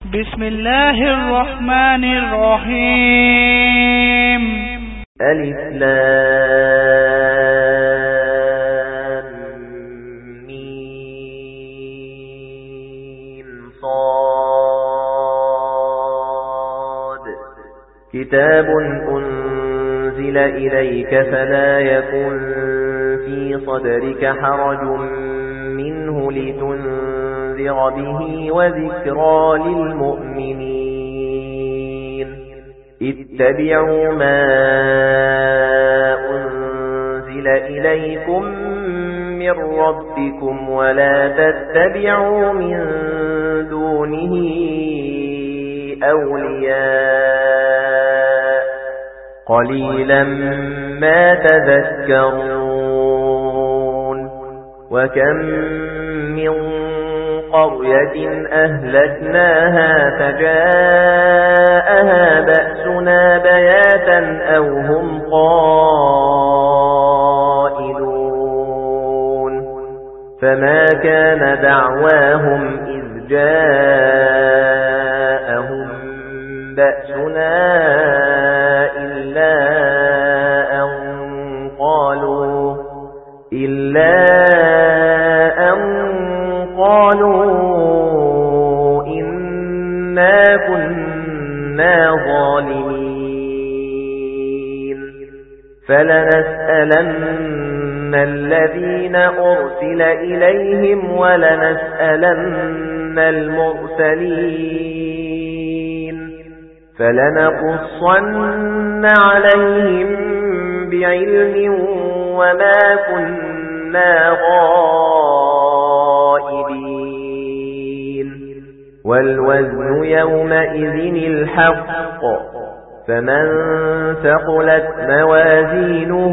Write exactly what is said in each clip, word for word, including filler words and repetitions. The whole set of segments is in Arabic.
بسم الله الرحمن الرحيم. ألف لام ميم صاد كتاب أنزل إليك فلا يكن في صدرك حرج منه لتنذر به وذكرى للمؤمنين. اتبعوا ما أنزل إليكم من ربكم ولا تتبعوا من دونه أولياء قليلا ما تذكرون. وكم من قرية أهلكناها فجاءها بأسنا بياتا أو هم قائلون فما كان دعواهم إذ جاءهم بأسنا إلا أن قالوا إلا أن قالوا إنا كنا ظالمين. فلنسألن الذين أرسل إليهم ولنسألن المرسلين فلنقصن عليهم بعلم وما كنا غائبين. والوزن يومئذ الحق فمن ثقلت موازينه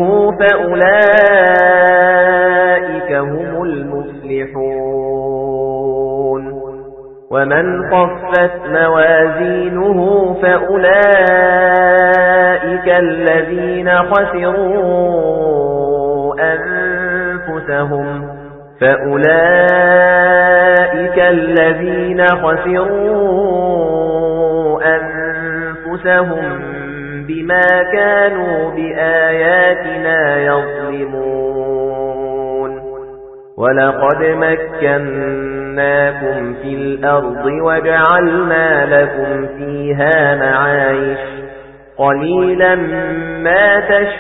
فأولئك هم المفلحون. ومن خفت موازينه فأولئك الذين خسروا أنفسهم فأولئك الذين خسروا أنفسهم بما كانوا بآياتنا يظلمون. ولقد مكناكم في الأرض وجعلنا لكم فيها معايش قليلا ما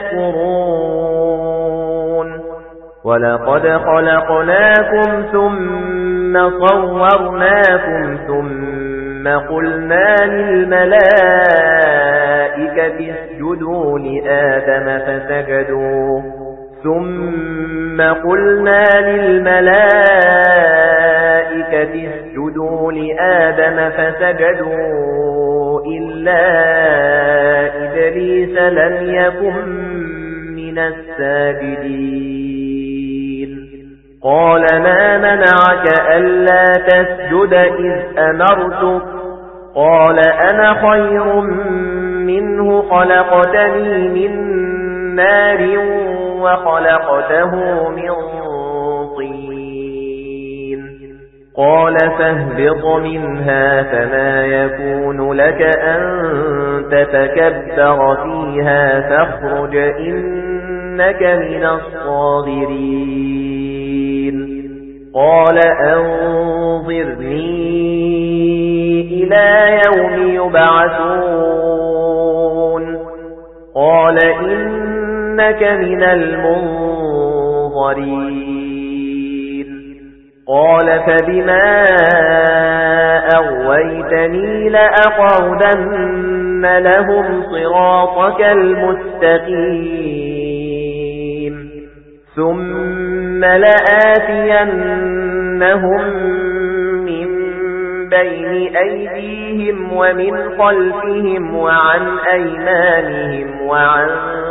تشكرون. ولقد خلقناكم ثم صورناكم ثم قلنا للملائكة اسجدوا لآدم فسجدوا ثم قلنا للملائكة اسجدوا لآدم فسجدوا إلا إبليس لم يكن من الساجدين. قال ما منعك ألا تسجد إذ أمرتك قال أنا خير منه خلقتني من نار وخلقته من طين. قال فاهبط منها فما يكون لك أن تتكبر فيها فاخرج إنك من الصاغرين. قال أنظرني إلى يوم يبعثون قال إنك من المنظرين. قال فبما أغويتني لأقعدن لهم صراطك المستقيم ثم لآتينهم من بين أيديهم ومن خلفهم وعن أيمانهم وعن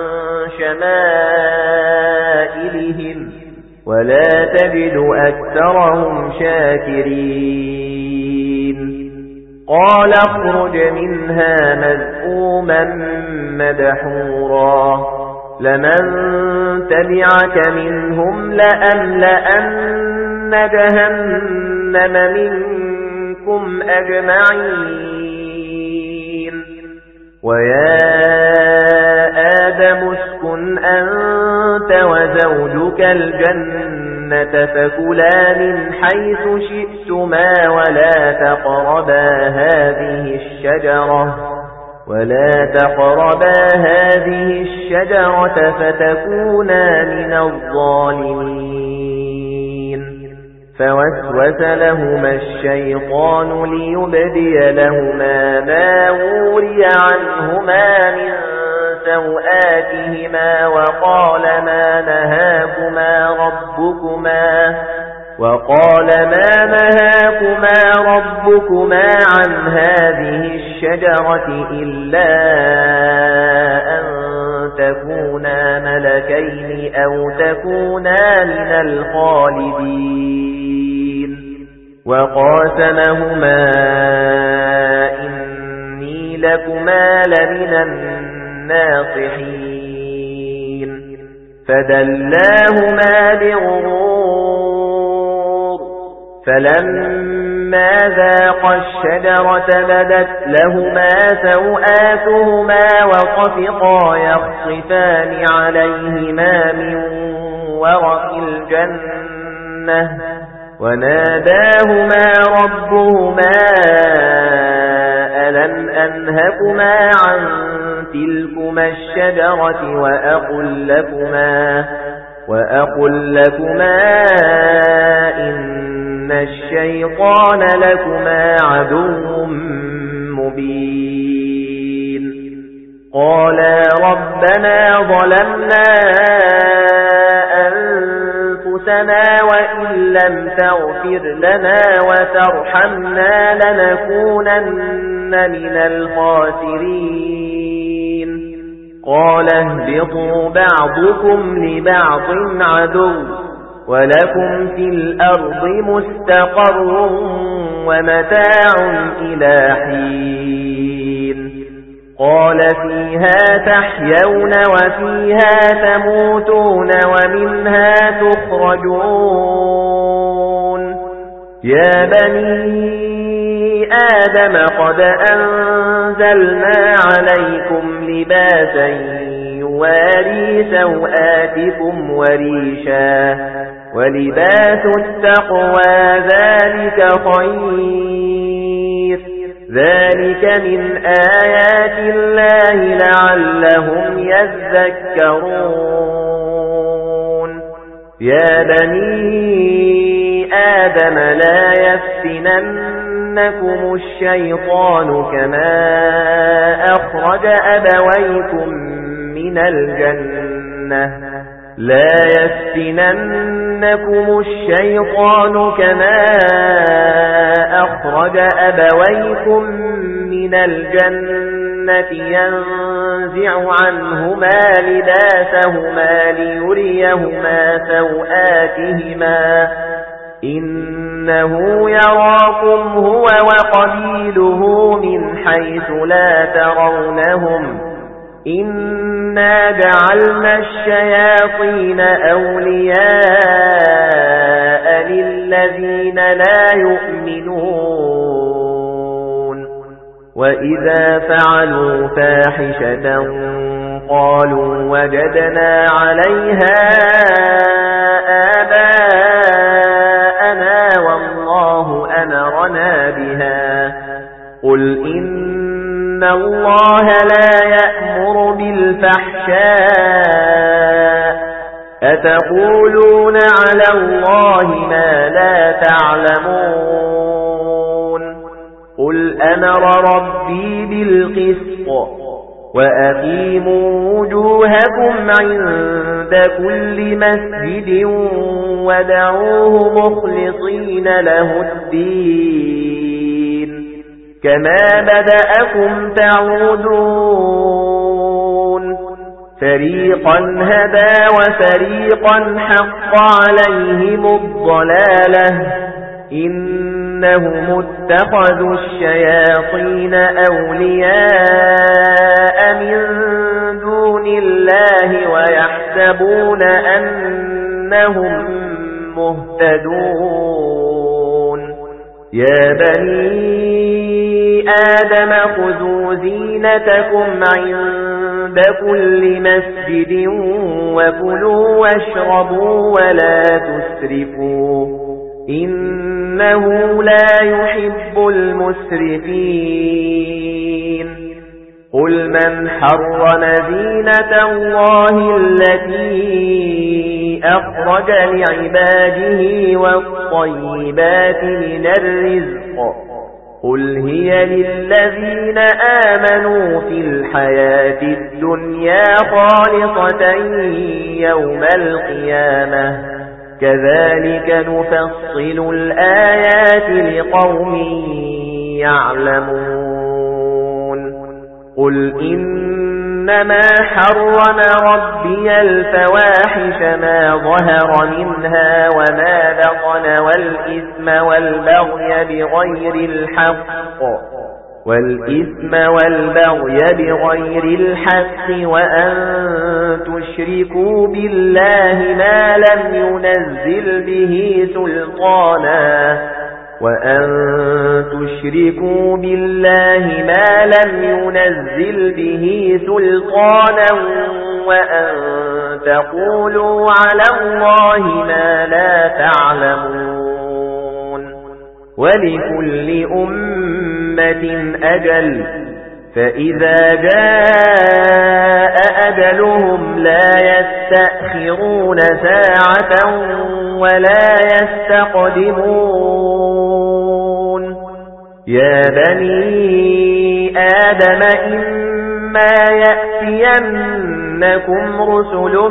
شمائلهم ولا تجد أكثرهم شاكرين. قال اخرج منها مذءوما مدحورا لمن تبعك منهم لأملأن جهنم منكم منكم أجمعين ويا آدم اسكن أنت وزوجك الجنة فكلا من حيث شئتما ولا تقربا هذه الشجرة ولا تقربا هذه الشجرة فتكونا من الظالمين فوسوس لهما الشيطان ليبدي لهما ما وري عنهما من سوآتهما وقال ما نهاكما ربكما وقال ما نهاكما ربكما عن هذه الشجرة إلا أن تكونا ملكين أو تكونا من الخالدين وقاسمهما إني لكما لمن الناصحين فدلاهما بغرور فلما ذاقا الشجرة بدت لهما سوآتهما وطفقا يخصفان عليهما من ورق الجنة وناداهما ربهما ألم أنهكما عن تلكما الشجرة وأقل لكما وأقل لكما إن الشيطان لكما عدو مبين قالا ربنا ظلمنا أنفسنا وإن لم تغفر لنا وترحمنا لنكونن من الخاسرين قال اهبطوا بعضكم لبعض عدو ولكم في الأرض مستقر ومتاع إلى حين قال فيها تحيون وفيها تموتون ومنها تخرجون يا بني آدم قد أنزلنا عليكم لباسا يواري سوآتكم وريشا ولباس التقوى ذلك خير ذلك من آيات الله لعلهم يذكرون يا بني آدم لا يفتننكم الشيطان كما أخرج أبويكم من الجنة لا يفتننكم الشيطان كما أخرج أبويكم من الجنة ينزع عنهما لباسهما ليريهما سوآتهما إنه يراكم هو وقبيله من حيث لا ترونهم إنا جعلنا الشياطين أولياء للذين لا يؤمنون وإذا فعلوا فاحشة قالوا وجدنا عليها آباءنا والله أمرنا بها قل إن الله لا يأمر بالفحشاء أتقولون على الله ما لا تعلمون قل أمر ربي بالقسط وأقيموا وجوهكم عند كل مسجد ودعوه مخلصين له الدين كما بدأكم تعودون فريقا هدى وفريقا حق عليهم الضلالة إنهم اتخذوا الشياطين أولياء من دون الله ويحسبون أنهم مهتدون يا بني آدم خذوا زينتكم عند كل مسجد وكلوا واشربوا ولا تسرفوا إنه لا يحب المسرفين قل من حرم زينة الله التي أخرج لعباده والطيبات من الرزق قل هي للذين آمنوا في الحياة الدنيا خالصة يوم القيامة كذلك نفصل الآيات لقوم يعلمون قل إنما حرم ربي الفواحش ما ظهر منها وما بطن والإثم والبغي بغير الحق والإثم والبغي بغير الحق وأن تشركوا بالله ما لم ينزل به سلطانا وأن تشركوا بالله ما لم ينزل به سلطانا وأن تقولوا على الله ما لا تعلمون ولكل أمة أجل فإذا جاء أجلهم لا يستأخرون ساعة ولا يستقدمون يا بني آدم إما يأتينكم رسل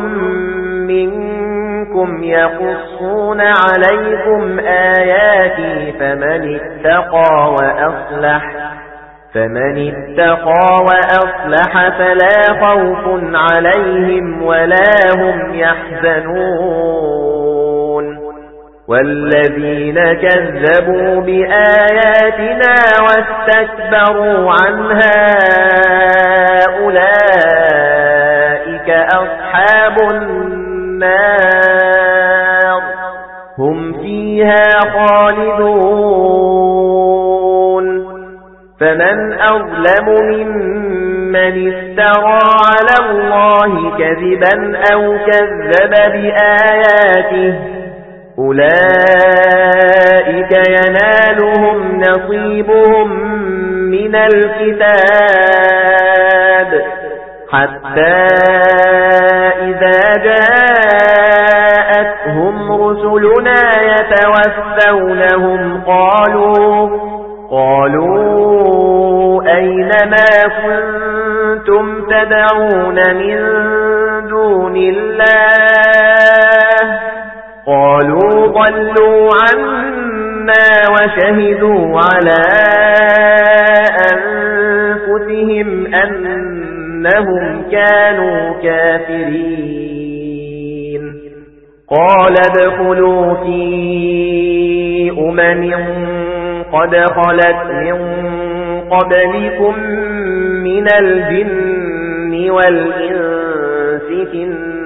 منكم يقصون عليكم آياتي فمن اتقى وأصلح فمن اتقى وأصلح فلا خوف عليهم ولا هم يحزنون والذين كذبوا بآياتنا واستكبروا عنها أولئك أصحاب النار هم فيها خالدون فمن أظلم ممن افترى على الله كذبا أو كذب بآياته أولئك ينالهم نصيبهم من الكتاب حتى إذا جاءتهم رسلنا يتوفونهم قالوا قالوا أين ما كنتم تدعون من دون الله قالوا ضلوا عنا وشهدوا على أنفسهم أنهم كانوا كافرين قال ادخلوا في أمم قد خلت من قبلكم من الجن والإنس في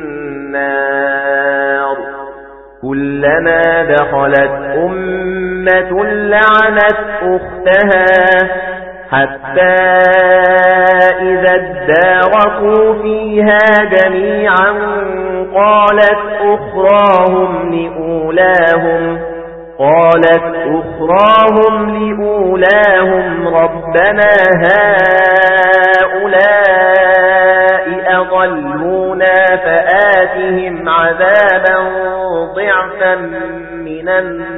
النار كلما دخلت أمة لعنت أختها حتى إذا اداركوا فيها جميعا قالت أخراهم لأولاهم قالت أخراهم لأولاهم ربنا هؤلاء أضلونا فآتهم عذابا ضعفا من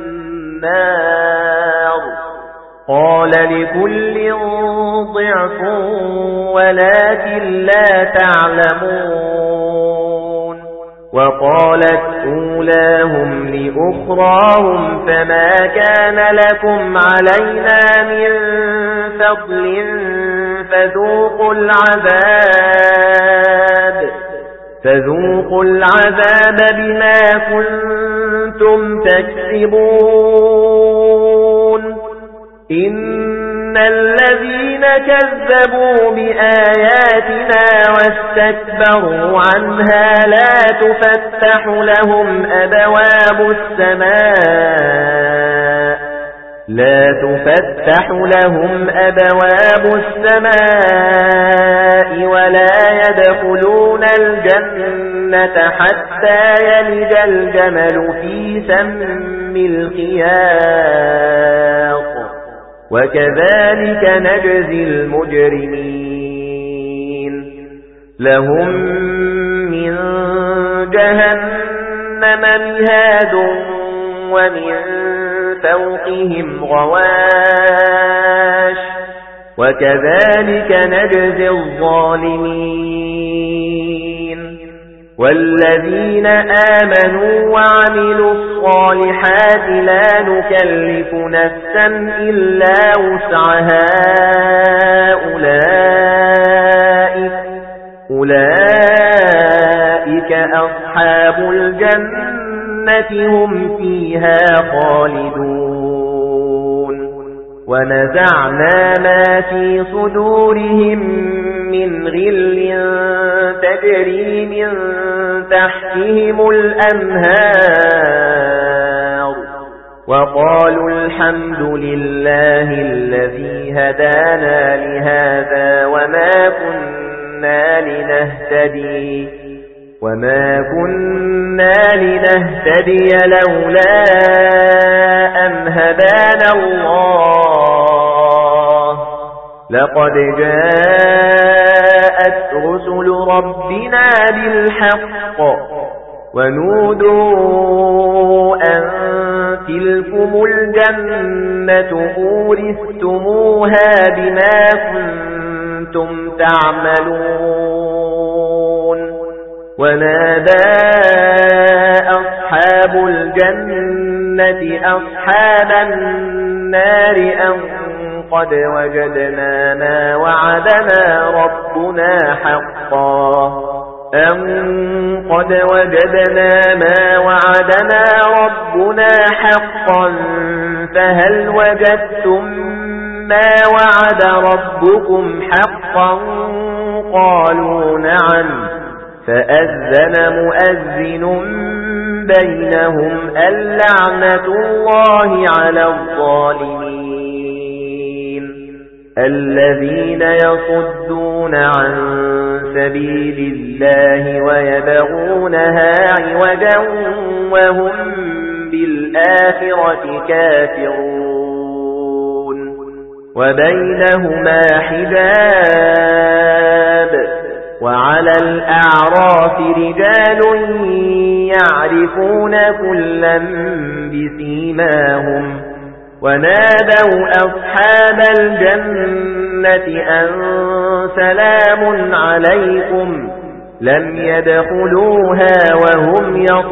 النار قال لكل ضعف ولكن لا تعلمون وقالت أولاهم لأخراهم فما كان لكم علينا من فضل فذوقوا العذاب فذوقوا العذاب بما كنتم تكسبون إن الذين كذبوا بآياتنا واستكبروا عنها لا تفتح لهم أبواب السماء لا تفتح لهم أبواب السماء ولا يدخلون الجنة حتى يلج الجمل في سم الخياط وكذلك نجزي المجرمين لهم من جهنم مهاد ومن فوقهم غواش وكذلك نجزي الظالمين والذين آمنوا وعملوا الصالحات لا نكلف نفسا إلا وسعها أولئك أولئك أصحاب الجنة هم فيها خالدون ونزعنا ما في صدورهم من غل تجري من تحتهم الأنهار وقالوا الحمد لله الذي هدانا لهذا وما كنا لنهتدي وما كنا لنهتدي لولا أن هدانا الله لقد جاءت رسل ربنا بالحق ونودوا أن تلكم الجنة أورثتموها بما كنتم تعملون ونادى أصحاب الجنة أصحاب النار أن قد وجدنا ما وعدنا ربنا حقا أن قد وجدنا ما وعدنا ربنا حقا فهل وجدتم ما وعد ربكم حقا قالوا نعم فأذن مؤذن بينهم اللعنة الله على الظالمين الذين يصدون عن سبيل الله ويبغونها عوجا وهم بالآخرة كافرون وبينهما حجاب وعلى الأعراف رجال يعرفون كلا بسيماهم ونادوا أصحاب الجنة أن سلام عليكم لم يدخلوها وهم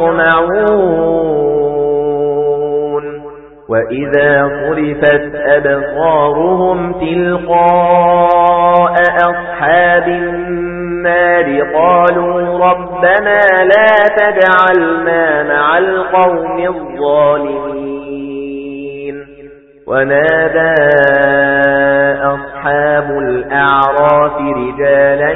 يطمعون وإذا صرفت أبصارهم تلقاء أصحاب النار قالوا ربنا لا تجعلنا مع القوم الظالمين ونادى أصحاب الأعراف رجالا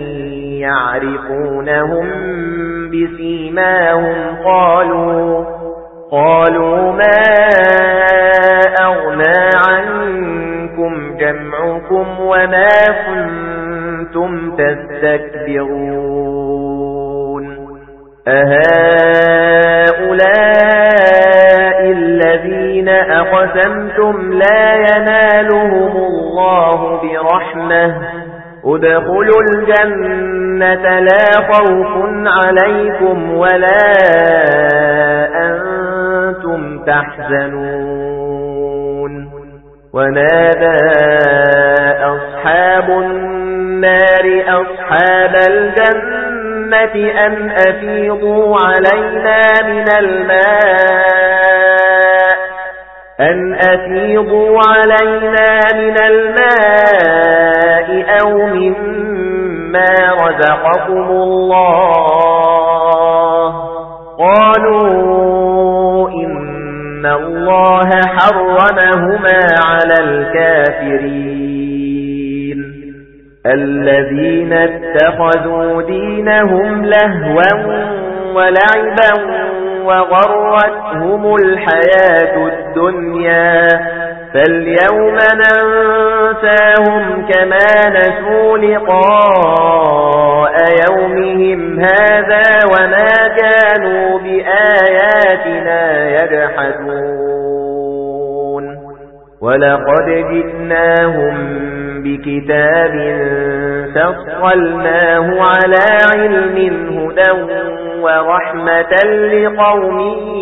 يعرفونهم بسيماهم قالوا قالوا ما أغنى عنكم جمعكم وما كنتم تستكبرون أهؤلاء الذين أقسمتم لا ينالهم الله برحمة ادخلوا الجنة لا خوف عليكم ولا أنتم تحزنون ونادى أصحاب النار أصحاب الجنة أن أفيضوا علينا من الماء أن أفيضوا علينا من الماء أو مما رزقكم الله قالوا إن الله حرمهما على الكافرين الذين اتخذوا دينهم لهوا ولعبا وغرتهم الحياة الدنيا فاليوم ننساهم كما نسوا لقاء يومهم هذا وما كانوا بآياتنا يجحدون ولقد جئناهم بكتاب فصلناه على علم هدى ورحمة لقوم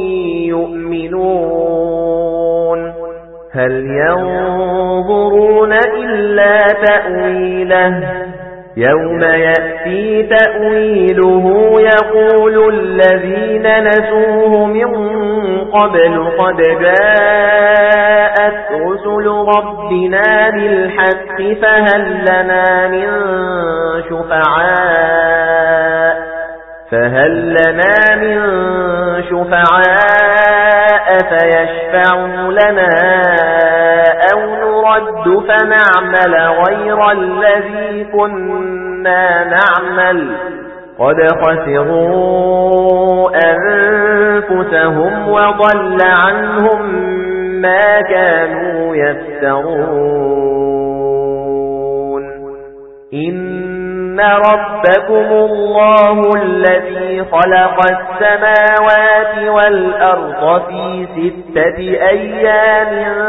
يؤمنون هل ينظرون إلا تأويله يوم يأتي تأويله يقول الذين نسوه من قبل قد جاءت رسل ربنا بالحق فهل لنا من شفعاء فهل لنا من شفعاء فيشفعوا لنا أو نرد فنعمل غير الذي كنا نعمل قد خسروا أنفسهم وضل عنهم ما كانوا يفترون إن ربكم الله الذي خلق السماوات والأرض في ستة أيام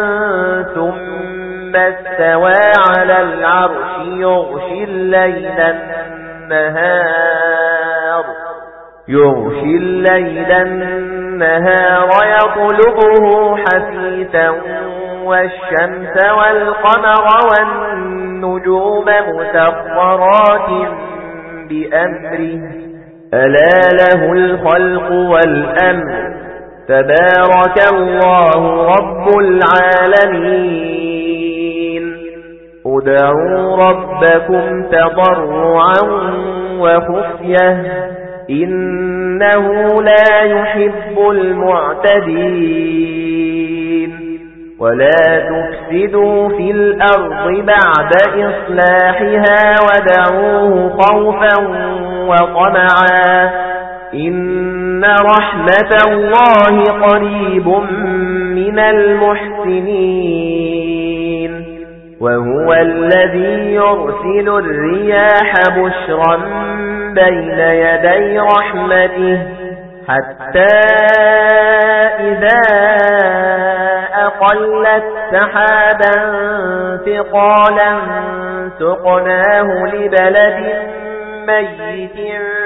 ثم استوى على العرش يغشي الليل النهار يغشي الليل النهار يطلبه حثيثا والشمس والقمر والنجوم مسخرات بأمره ألا له الخلق والأمر تبارك الله رب العالمين ادعوا ربكم تضرعا وخفية إنه لا يحب المعتدين ولا تفسدوا في الأرض بعد إصلاحها ودعوه خوفا وطمعا إن رحمة الله قريب من المحسنين وهو الذي يرسل الرياح بشرا بين يدي رحمته حتى إذا أقلت سحابا ثقالا سقناه لبلد ميت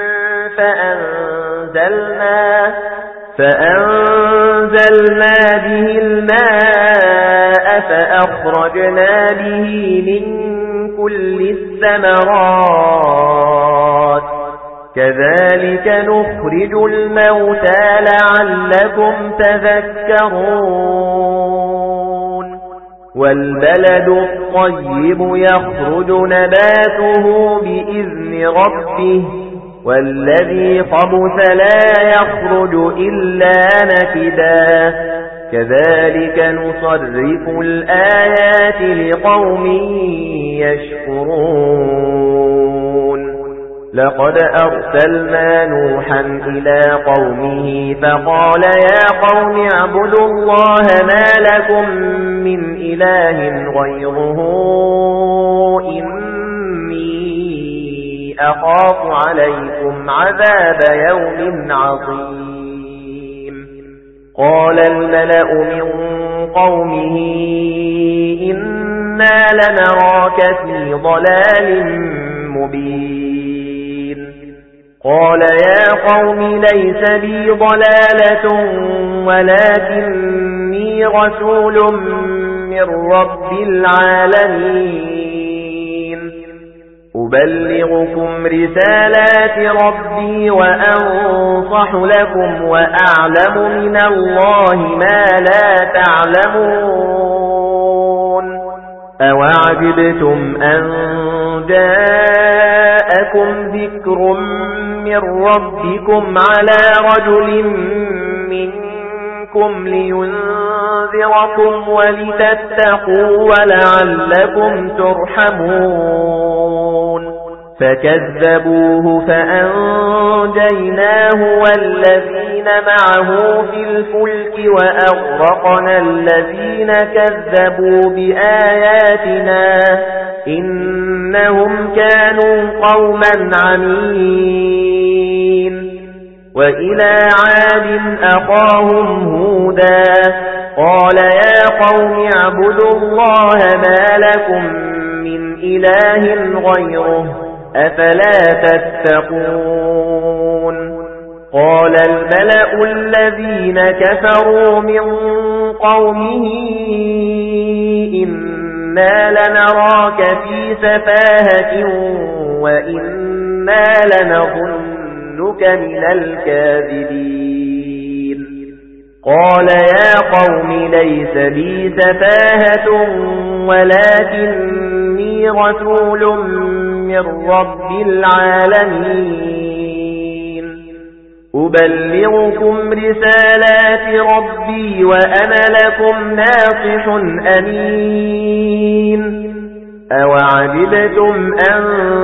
فأنزلنا فأنزلنا به الماء فأخرجنا به من كل الثمرات كذلك نخرج الموتى لعلكم تذكرون والبلد الطيب يخرج نباته بإذن ربه والذي خبث لا يخرج إلا نكدا كذلك نصرف الآيات لقوم يشكرون لقد أرسلنا نوحا إلى قومه فقال يا قوم اعبدوا الله ما لكم من إله غيره إني أخاف عليكم عذاب يوم عظيم قال الملأ من قومه إنا لنراك في ضلال مبين قال يا قوم ليس بي ضلالة ولكني رسول من رب العالمين أبلغكم رسالات ربي وأنصح لكم وأعلم من الله ما لا تعلمون أوعجبتم أن جاءكم ذكر من ربكم على رجل منكم لينذركم ولتتقوا ولعلكم ترحمون فكذبوه فأنجيناه والذين معه في الفلك وأغرقنا الذين كذبوا بآياتنا إنهم كانوا قوما عمين وإلى عاد أخاهم هودا قال يا قوم اعبدوا الله ما لكم من إله غيره أفلا تتقون قال الملأ الذين كفروا من قومه إنا لنراك في سفاهة وإنا لنظنك من الكاذبين قال يا قوم ليس بي سفاهة ولكني رسول من رب العالمين أبلغكم رسالات ربي وأنا لكم ناصح أمين أوعجبتم أن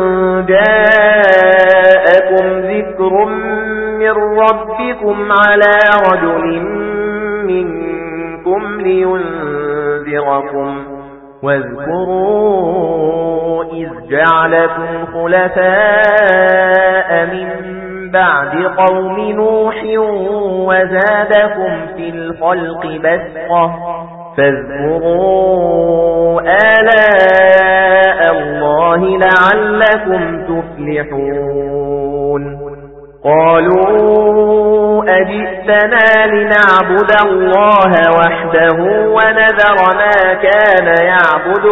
جاءكم ذكر من ربكم على رجل منكم لينذركم واذكروا إذ جعلكم خلفاء من بعد قوم نوح وزادكم في الخلق بسطة فاذكروا آلاء الله لعلكم تفلحون قالوا أجئتنا لنعبد الله وحده ونذر ما كان يعبد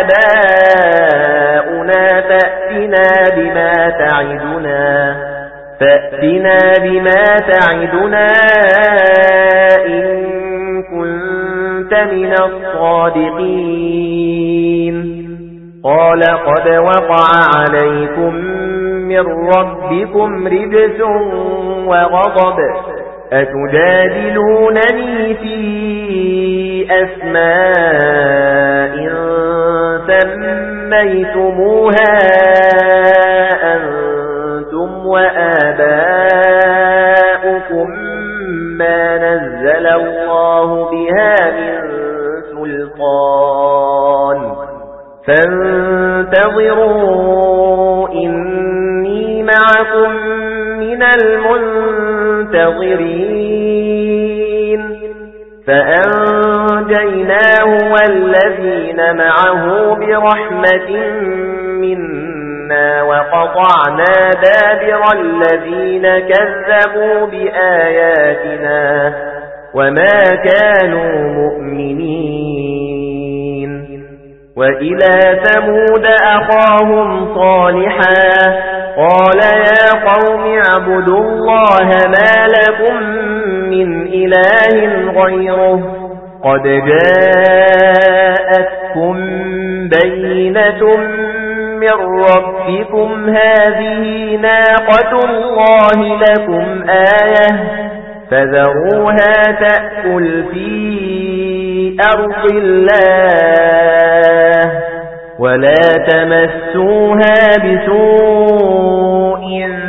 آباؤنا فأتنا بما تعدنا فأتنا بما تعدنا إن كنت من الصادقين قال قد وقع عليكم من ربكم رجس وغضب أتجادلونني في أسماء سميتموها أنتم وآباؤكم ما نزل الله بها من سلطان فانتظروا إني معكم من المنتظرين فأنجيناه والذين معه برحمة منا وقطعنا دابر الذين كذبوا بآياتنا وما كانوا مؤمنين وإلى ثمود أخاهم صالحا قال يا قوم اعبدوا الله ما لكم من إله غيره قد جاءتكم بينة من ربكم هذه ناقة الله لكم آية فذروها تأكل في أرض الله ولا تمسوها بسوء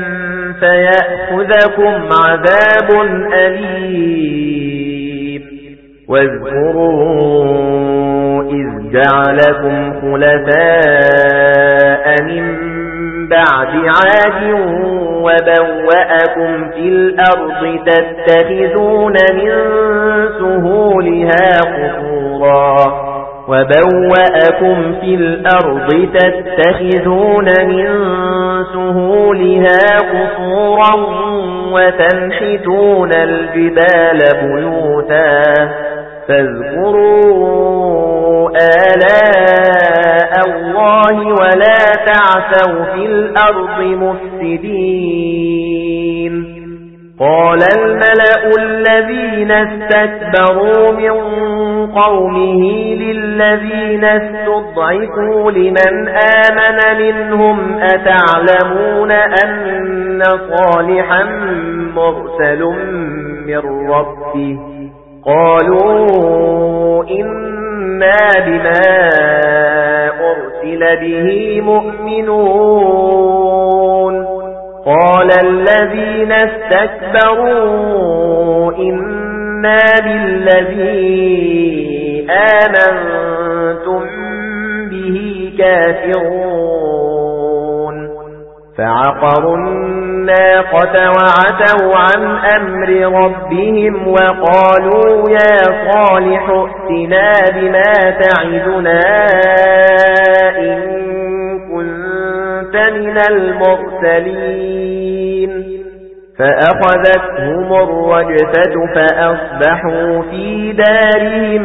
فيأخذكم عذاب أليم واذكروا إذ جعلكم خلفاء من بعد عاد وبوأكم في الأرض تتخذون من سهولها قصورا وبوأكم في الأرض تتخذون من سهولها قصورا وتنحتون الجبال بيوتا فاذكروا آلاء الله ولا تعثوا في الأرض مفسدين قال الملأ الذين استكبروا من قومه للذين استضعفوا لمن آمن منهم أتعلمون أن صالحا مرسل من ربه قالوا إنا بما أرسل به مؤمنون قال الذين استكبروا إنا بالذي آمنتم به كافرون فعقروا الناقة وعتوا عن أمر ربهم وقالوا يا صالح ائتنا بما تعدنا إن كنت من المرسلين فأخذتهم الرجفة فأصبحوا في دارهم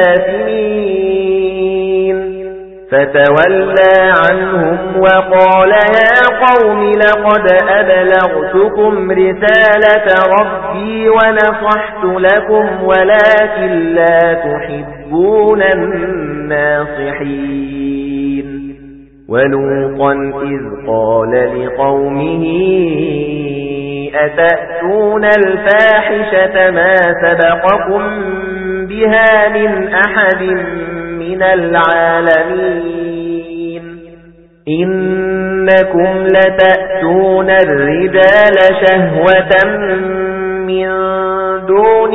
جاثمين فتولى عنهم وقال يا قوم لقد أبلغتكم رسالة ربي ونصحت لكم ولكن لا تحبون الناصحين ولوطا إذ قال لقومه أتأتون الفاحشة ما سبقكم بها من أحد من العالمين إنكم لتأتون الرجال شهوة من دون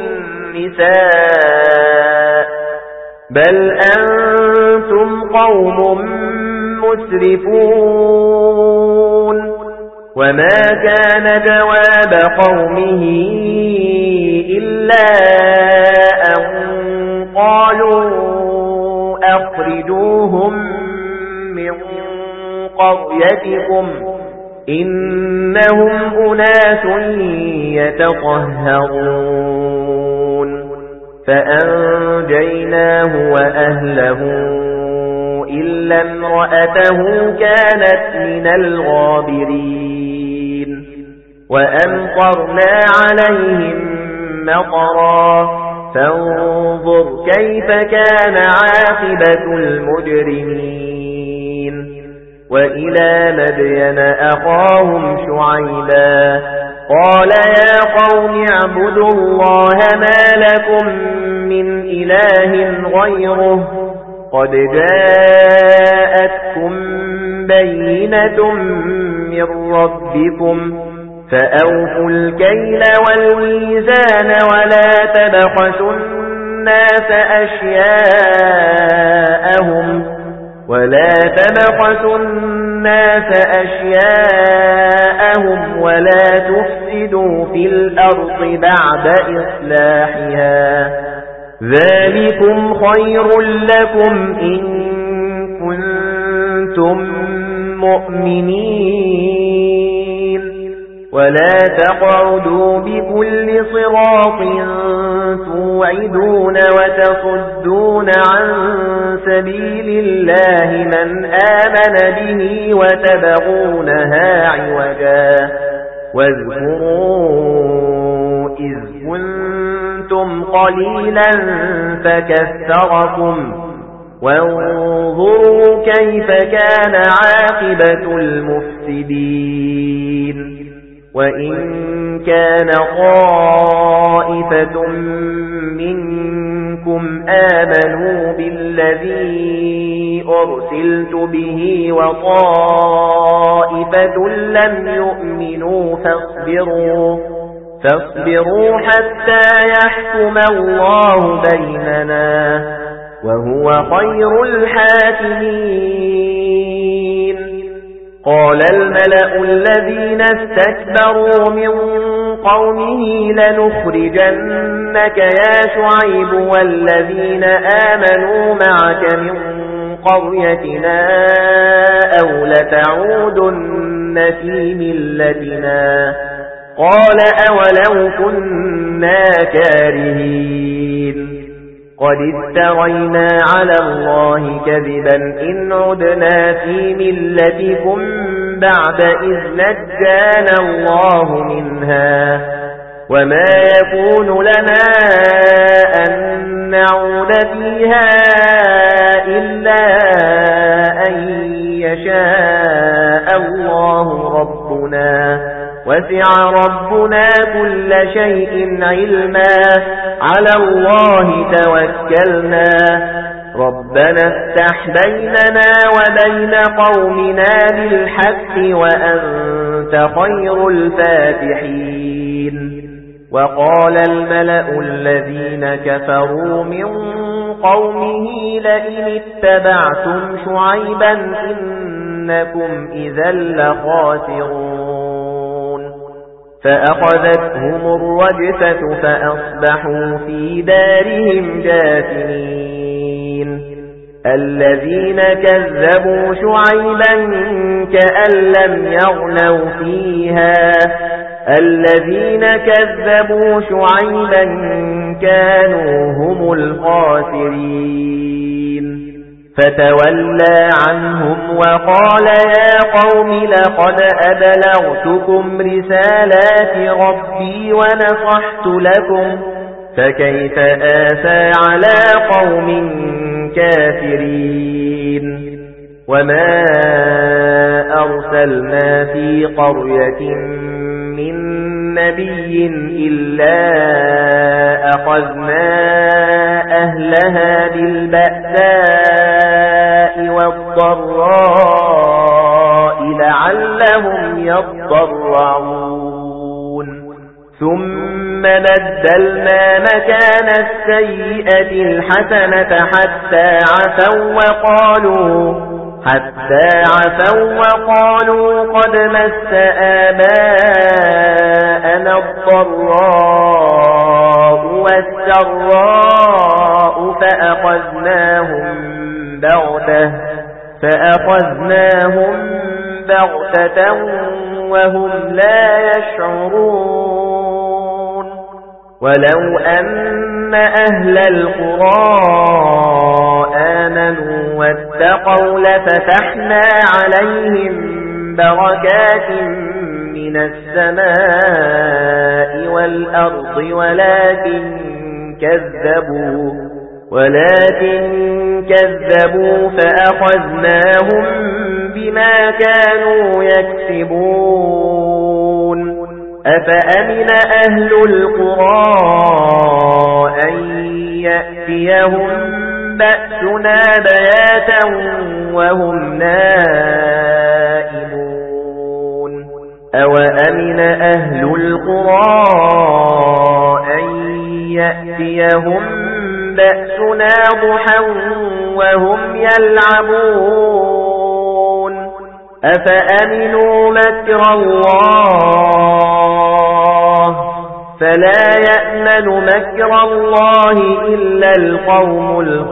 النساء بل أنتم قوم مسرفون وما كان جواب قومه إلا أن قالوا أخرجوهم من قريتكم إنهم أناس يتطهرون فأنجيناه وأهله إلا امرأته كانت من الغابرين وأمطرنا عليهم مطرا فانظر كيف كان عاقبة المجرمين وإلى مدين أخاهم شعيبا قال يا قوم اعبدوا الله ما لكم من إله غيره قد جاءتكم بينة من ربكم فأوفوا الكيل والميزان ولا تبخسوا الناس أشياءهم ولا تبخسوا الناس أشياءهم ولا تفسدوا في الأرض بعد إصلاحها ذلكم خير لكم إن كنتم مؤمنين ولا تقعدوا بكل صراط توعدون وتصدون عن سبيل الله من آمن به وتبغونها عوجا واذكروا إذ كنتم قليلا فكثركم وانظروا كيف كان عاقبة المفسدين وإن كان طائفة منكم آمنوا بالذي أرسلت به وطائفة لم يؤمنوا فاصبروا فاصبروا حتى يحكم الله بيننا وهو خير الحاكمين قال الملأ الذين استكبروا من قومه لنخرجنك يا شعيب والذين آمنوا معك من قريتنا أو لتعودن في ملتنا قال أولو كنا كارهين قد افترينا على الله كذبا إن عدنا في ملتكم بعد إذ نجانا الله منها وما يكون لنا أن نعود فيها إلا أن يشاء الله ربنا وسع ربنا كل شيء علما على الله توكلنا ربنا افتح بيننا وبين قومنا بالحق وأنت خير الفاتحين. وقال الملأ الذين كفروا من قومه لئن اتبعتم شعيبا إنكم إذا لخاسرون. فأخذتهم الرجفة فأصبحوا في دارهم جاثمين. الذين كذبوا شعيبا كأن لم يغنوا فيها الذين كذبوا شعيبا كانوا هم الخاسرين. فتولى عنهم وقال يا قوم لقد أبلغتكم رسالات ربي ونصحت لكم فكيف آسى على قوم كافرين. وما أرسلنا في قرية من نبي إلا أخذنا أهلها بالبأساء والضراء لعلهم يضرعون. ثم بدلنا مكان السيئة الحسنة حتى عفوا وقالوا حتى عفوا وقالوا قد مس آباءنا الضراء والسراء فأخذناهم بغتة فأخذناهم بغتة وهم لا يشعرون. ولو أن أهل القرى آمنوا واتقوا لفتحنا عليهم بركات من السماء والأرض ولكن كذبوا ولكن كذبوا فأخذناهم بما كانوا يكسبون. أفأمن أهل القرى أن يأتيهم بأسنا بياتا وهم نائمون. أوأمن أهل القرى أن يأتيهم بأسنا ضحى وهم يلعبون. أفأمنوا مكر الله فلا يأمن مكر الله إلا القوم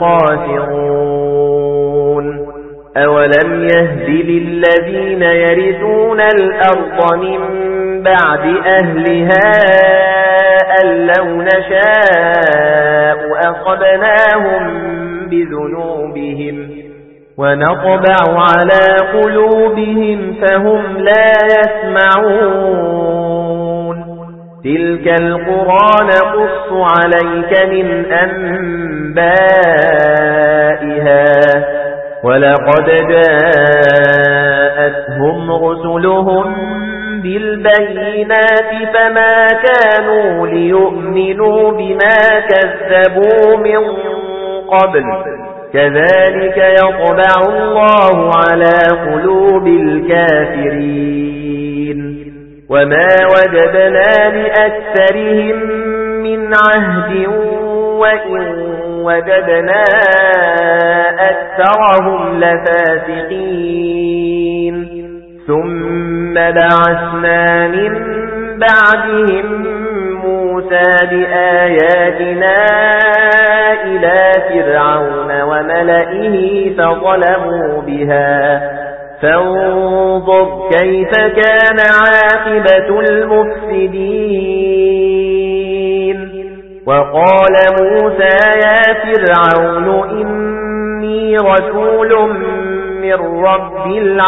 الخاسرون. أولم يهد للذين يرثون الأرض من بعد أهلها أن لو نشاء أصبناهم بذنوبهم ونطبع على قلوبهم فهم لا يسمعون. تلك القرى نقص عليك من أنبائها ولقد جاءتهم رسلهم بالبينات فما كانوا ليؤمنوا بما كذبوا من قبل كذلك يطبع الله على قلوب الكافرين. وما وجدنا لأكثرهم من عهد وإن وجدنا أكثرهم لفاسقين. ثم بعثنا من بعدهم موسى بآياتنا إلى فرعون وملئه فظلموا بها فانظر كيف كان عاقبة المفسدين. وقال موسى يا فرعون إني رسول من رب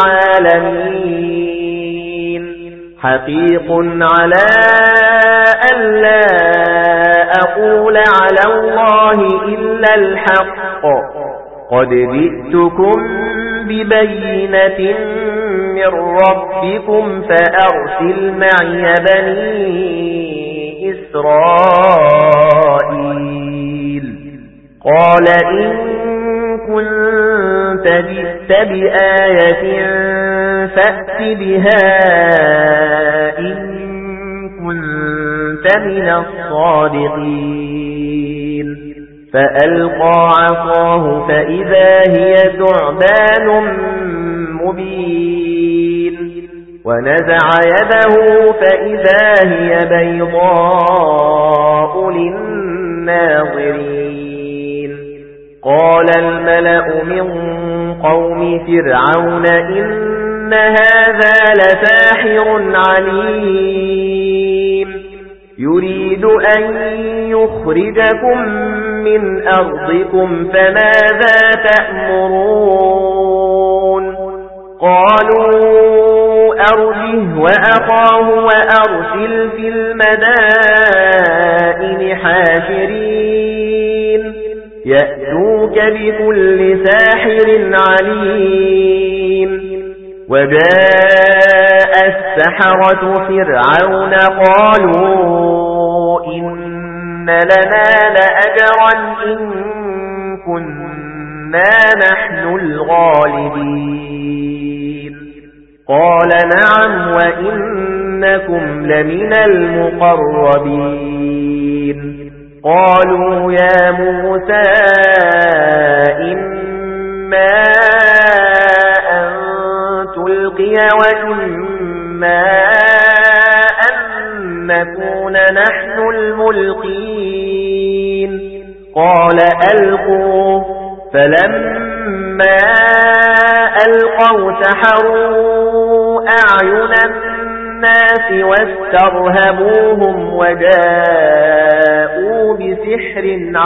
العالمين حقيق على ألا أقول على الله إلا الحق قد جئتكم ببينة من ربكم فأرسل معي بني إسرائيل. قال إن كنت جئت بآية فأت بها إن كنت من الصادقين فألقى عصاه فإذا هي ثعبان مبين ونزع يده فإذا هي بيضاء للناظرين قال الملأ من قوم فرعون إن هذا لساحر عليم يريد أن يخرجكم من أرضكم فماذا تأمرون قالوا أرجه وأخاه وأرسل في المدائن حاشرين يأتوك بكل ساحر عليم وجاء السحرة فرعون قالوا إن لنا لأجرا إن كنا نحن الغالبين قال نعم وإنكم لمن المقربين قالوا يا موسى إما أن تلقي وإما أن نكون نحن الملقين قال ألقوا فلما ألقوا سحروا أعين الناس واسترهبوهم وجاءوا بسحر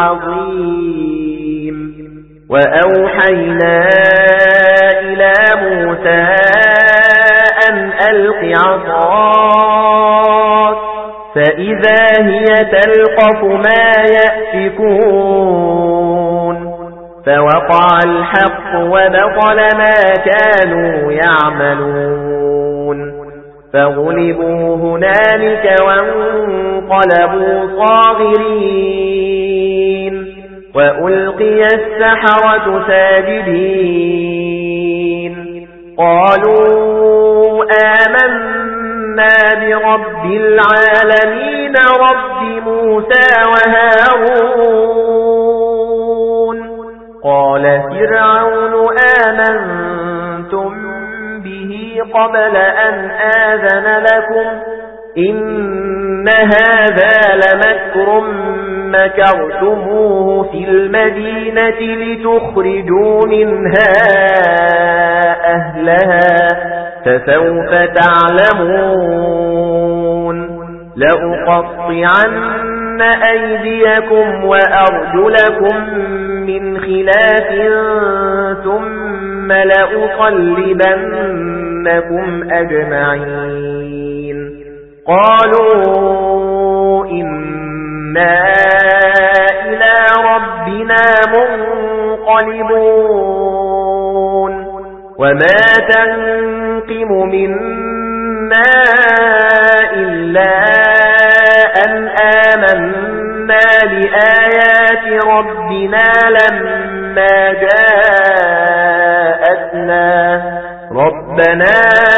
عظيم وأوحينا إلى موسى أن ألق عصاك فإذا هي تلقف ما يأفكون فوقع الحق وبطل ما كانوا يعملون فغلبوا هنالك وانقلبوا صاغرين وألقي السحرة ساجدين قالوا آمنا برب العالمين رب موسى وهارون قال فرعون آمنتم به قبل أن آذن لكم إن هذا لمكر مكرتموه في المدينة لتخرجوا منها أهلها فسوف تعلمون لأقطعن أيديكم وأرجلكم من خلاف ثم لأصلبنكم أجمعين قالوا إنا إلى ربنا منقلبون وما تنقم منا إلا أن آمنا بآيات ربنا لما جاءتنا ربنا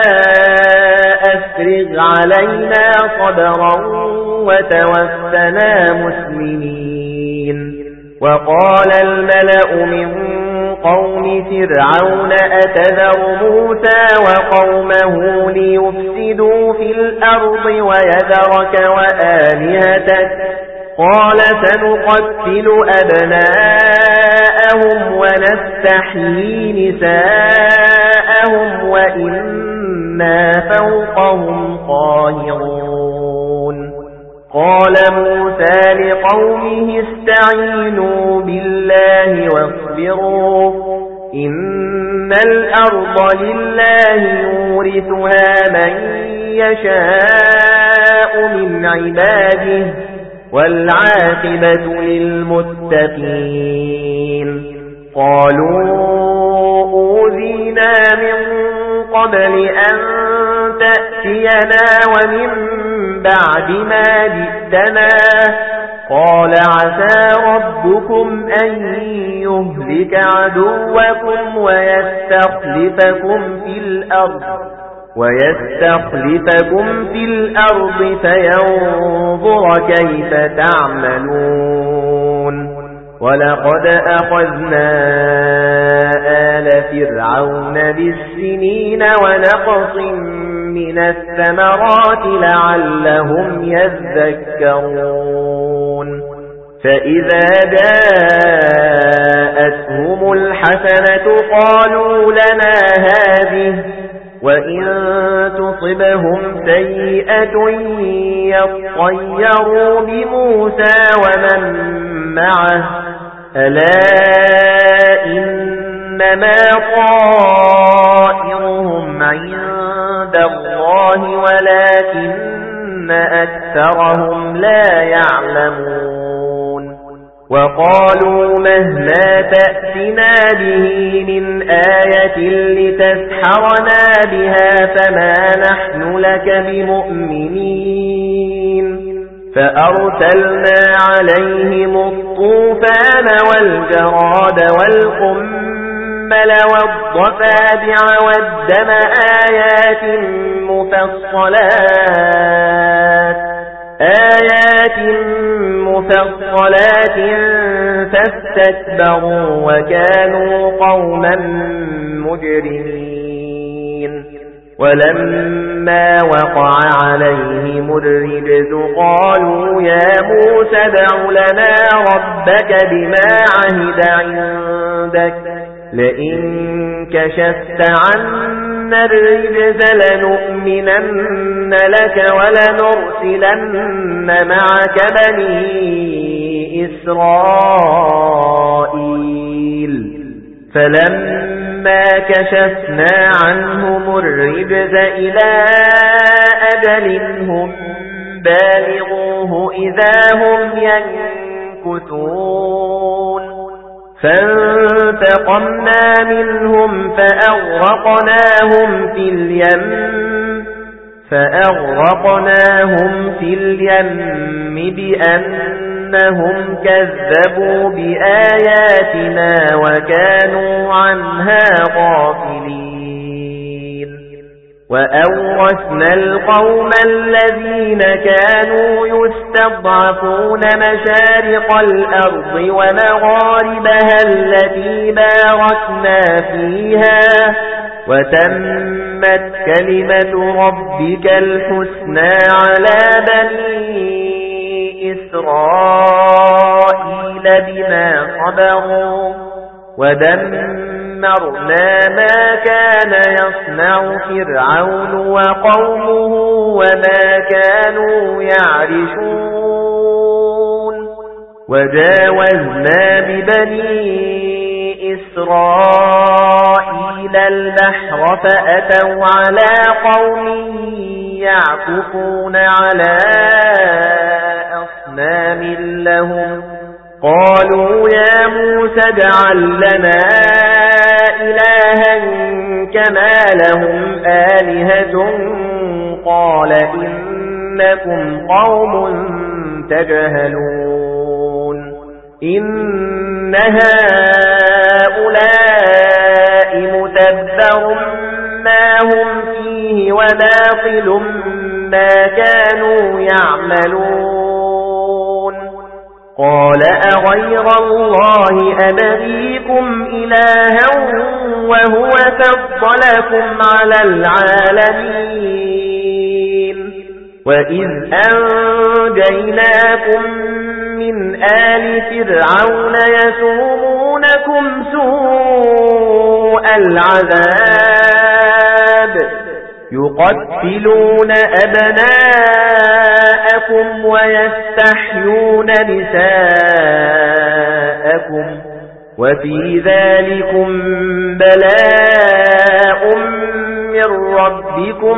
أفرغ علينا صبرا وتوفنا مسلمين وقال الملأ من قوم فرعون أتذر موسى وقومه ليفسدوا في الأرض ويذرك وآلهتك قال سنقتل أبناءهم ونستحيي نساءهم وإنا فوقهم قاهرون قال موسى لقومه استعينوا بالله واصبروا إن الأرض لله يورثها من يشاء من عباده والعاقبة للمتقين قالوا أوذينا من قبل أن تأتينا ومن بعد ما جئتنا قال عسى ربكم أن يهلك عدوكم ويستخلفكم في الأرض ويستخلفكم في الأرض فينظر كيف تعملون ولقد أخذنا آل فرعون بالسنين ونقص من الثمرات لعلهم يذكرون فإذا جاءتهم الحسنة قالوا لنا هذه وإن تصبهم سيئة يطيروا بموسى ومن معه ألا إنما طائرهم عند الله ولكن أكثرهم لا يعلمون وقالوا مهما تأتنا به من آية لتسحرنا بها فما نحن لك بمؤمنين فأرسلنا عليهم الطوفان والجراد والقمل والضفادع والدم آيات مفصلات آيات مفصلات فاستكبروا وكانوا قوما مجرمين ولما وقع عليهم الرجز قالوا يا موسى ادع لنا ربك بما عهد عندك لئن كشفت عنا الرجز لنؤمنن لك ولنرسلن معك بني إسرائيل فلما كشفنا عنهم الرجز إلى أجل هم بالغوه إذا هم ينكثون فانتقمنا منهم فأغرقناهم في اليم فأغرقناهم في اليم بأنهم كذبوا بآياتنا وكانوا عنها غافلين وأورثنا القوم الذين كانوا يستضعفون مشارق الأرض ومغاربها التي باركنا فيها وتمت كلمة ربك الحسنى على بني إسرائيل بما صبروا ودمرنا ما كان يصنع فرعون وقومه وما كانوا يعرشون وجاوزنا ببني إسرائيل البحر فأتوا على قوم يعكفون على أصنام لهم قالوا يا موسى اجعل لنا إلها كما لهم آلهة قال إنكم قوم تجهلون إن هؤلاء متبر ما هم فيه وباطل ما كانوا يعملون قال أغير الله أبغيكم إلها وهو فضلكم على العالمين وإذ أنجيناكم من آل فرعون يسومونكم سوء العذاب يقتلون أبناءكم ويستحيون نساءكم وفي ذلكم بلاء من ربكم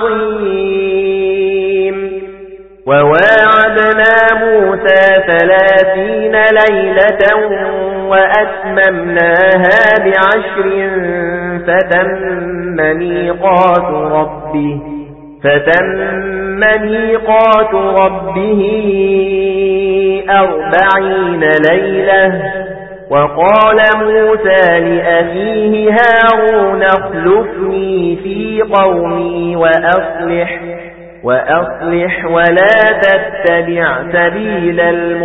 عظيم وواعدنا موسى ثلاثين ليلة وأتممناها بعشر فتم ميقات ربه فتم ميقات ربه أربعين ليلة وقال موسى لأخيه هارون اخلفني في قومي وأصلح وأصلح ولا تتبع سبيل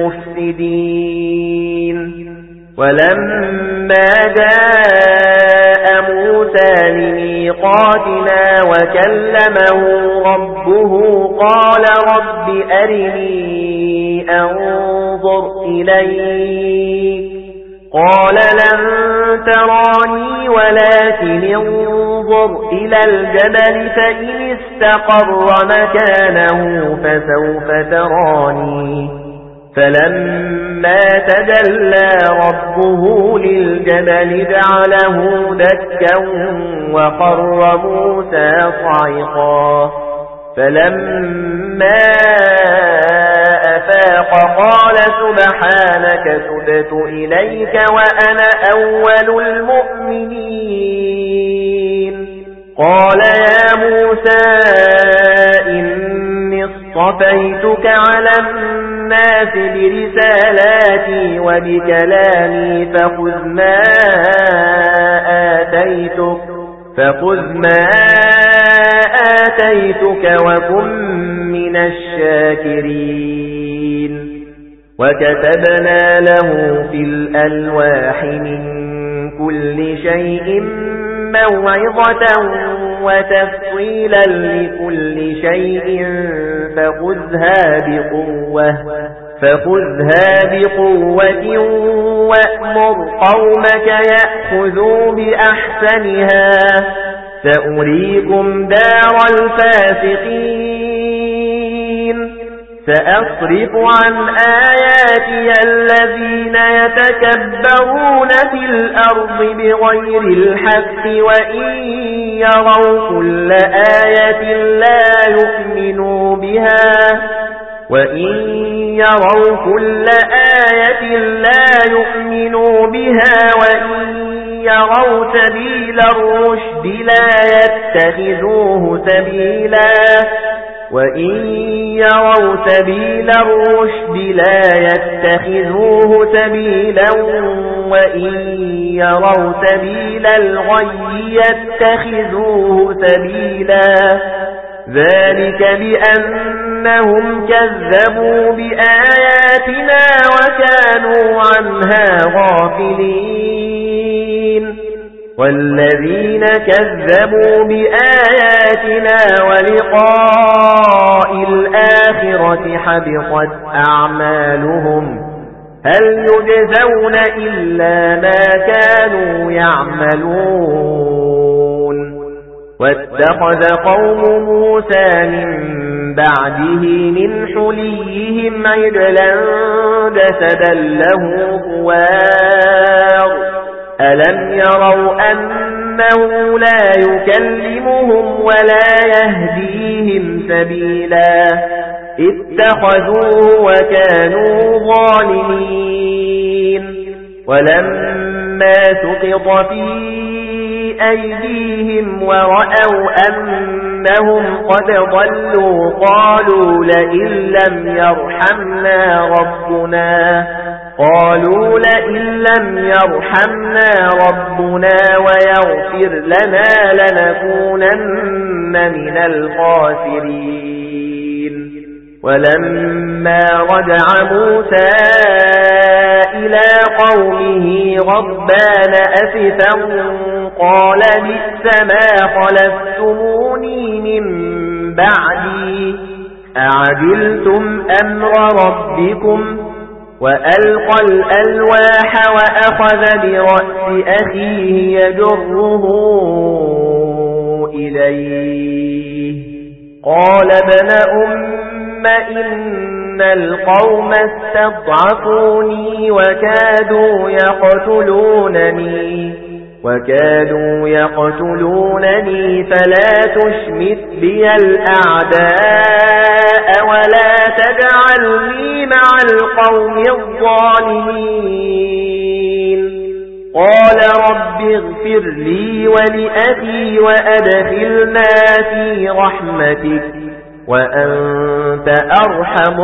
المفسدين ولما جاء موسى لميقاتنا وكلمه ربه قال رب أرني أنظر إليك قال لن تراني ولكن انظر إلى الجبل فإن استقر مكانه فسوف تراني فلما تجلى ربه للجبل جعله دكا وقر موسى صعقا فلما أفاق قال سبحانك تبت إليك وأنا أول المؤمنين قال يا موسى إني اصطفيتك على الناس برسالاتي وبكلامي فخذ ما آتيتك فخذ ما آتيتك وكن من الشاكرين وكتبنا له في الألواح من كل شيء موعظة وتفصيلا لكل شيء فخذها بقوة فخذها بقوة وأمر قومك يأخذوا بأحسنها سأريكم دار الفاسقين سأصرف عن آياتي الذين يتكبرون في الأرض بغير الحق وإن يروا كل آية لا يؤمنوا بها وإن يروا كل آية لا يؤمنوا بها وإن يروا سبيل الرشد لا يتخذوه سبيلا وإن يروا سبيل الرشد لا يتخذوه سبيلا وإن يروا سبيل الغي يتخذوه سبيلا ذلك بأنهم كذبوا بآياتنا وكانوا عنها غافلين والذين كذبوا بآياتنا ولقاء الآخرة حبطت أعمالهم هل يجزون إلا ما كانوا يعملون واتخذ قوم موسى من بعده من حليهم عجلا جسدا له خوار ألم يروا أنه لا يكلمهم ولا يهديهم سبيلا اتخذوه وكانوا ظالمين ولما سقط في أيديهم ورأوا أنهم قد ضلوا قالوا لئن لم يرحمنا ربنا قالوا لئن لم يرحمنا ربنا ويغفر لنا لنكونن من الخاسرين ولما رجع موسى إلى قومه غضبان أسفا قال بئس ما خلفتموني من بعدي أعجلتم أمر ربكم وألقى الألواح وأخذ برأس أخيه يجره إليه قال ابن أم إن القوم استضعفوني وكادوا يقتلونني وكادوا يقتلونني فلا تشمت بي الأعداء ولا تجعلني مع القوم الظالمين قال رب اغفر لي ولأخي وأدخلنا في رحمتك وأنت أرحم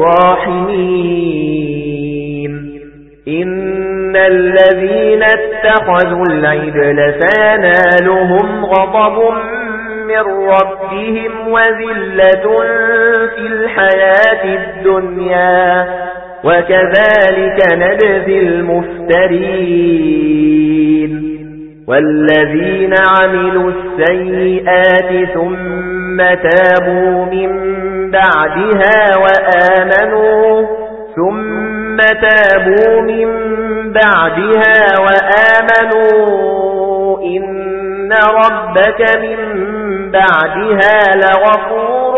الراحمين إن الذين اتخذوا العجل سينالهم غضب من ربهم وذلة في الحياة الدنيا وكذلك نجزي المفترين والذين عملوا السيئات ثم تابوا من بعدها وآمنوا ثم تابوا من بعدها وآمنوا إن ربك من بعدها لغفور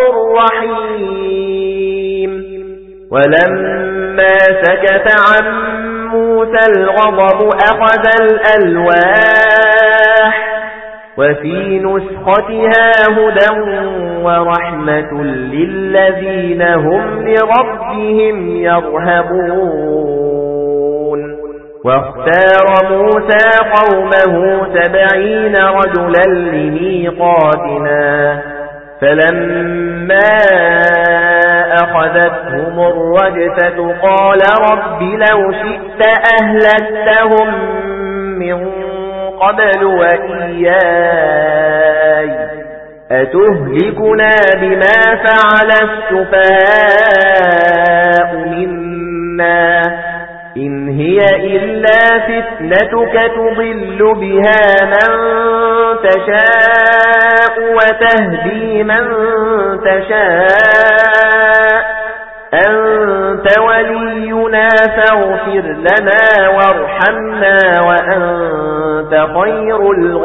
رحيم ولما سكت عن موسى الغضب أخذ الألواح وفي نسختها هدى ورحمة للذين هم لربهم يرهبون واختار موسى قومه سبعين رجلا لميقاتنا فلما أخذتهم الرجفة قال رب لو شئت أهلكتهم من قبل وإياي أتهلكنا بما فعل السفهاء منا إن هي إلا فتنتك تضل بها من تشاء وتهدي من تشاء أنت ولينا فاغفر لنا وارحمنا وأنت خير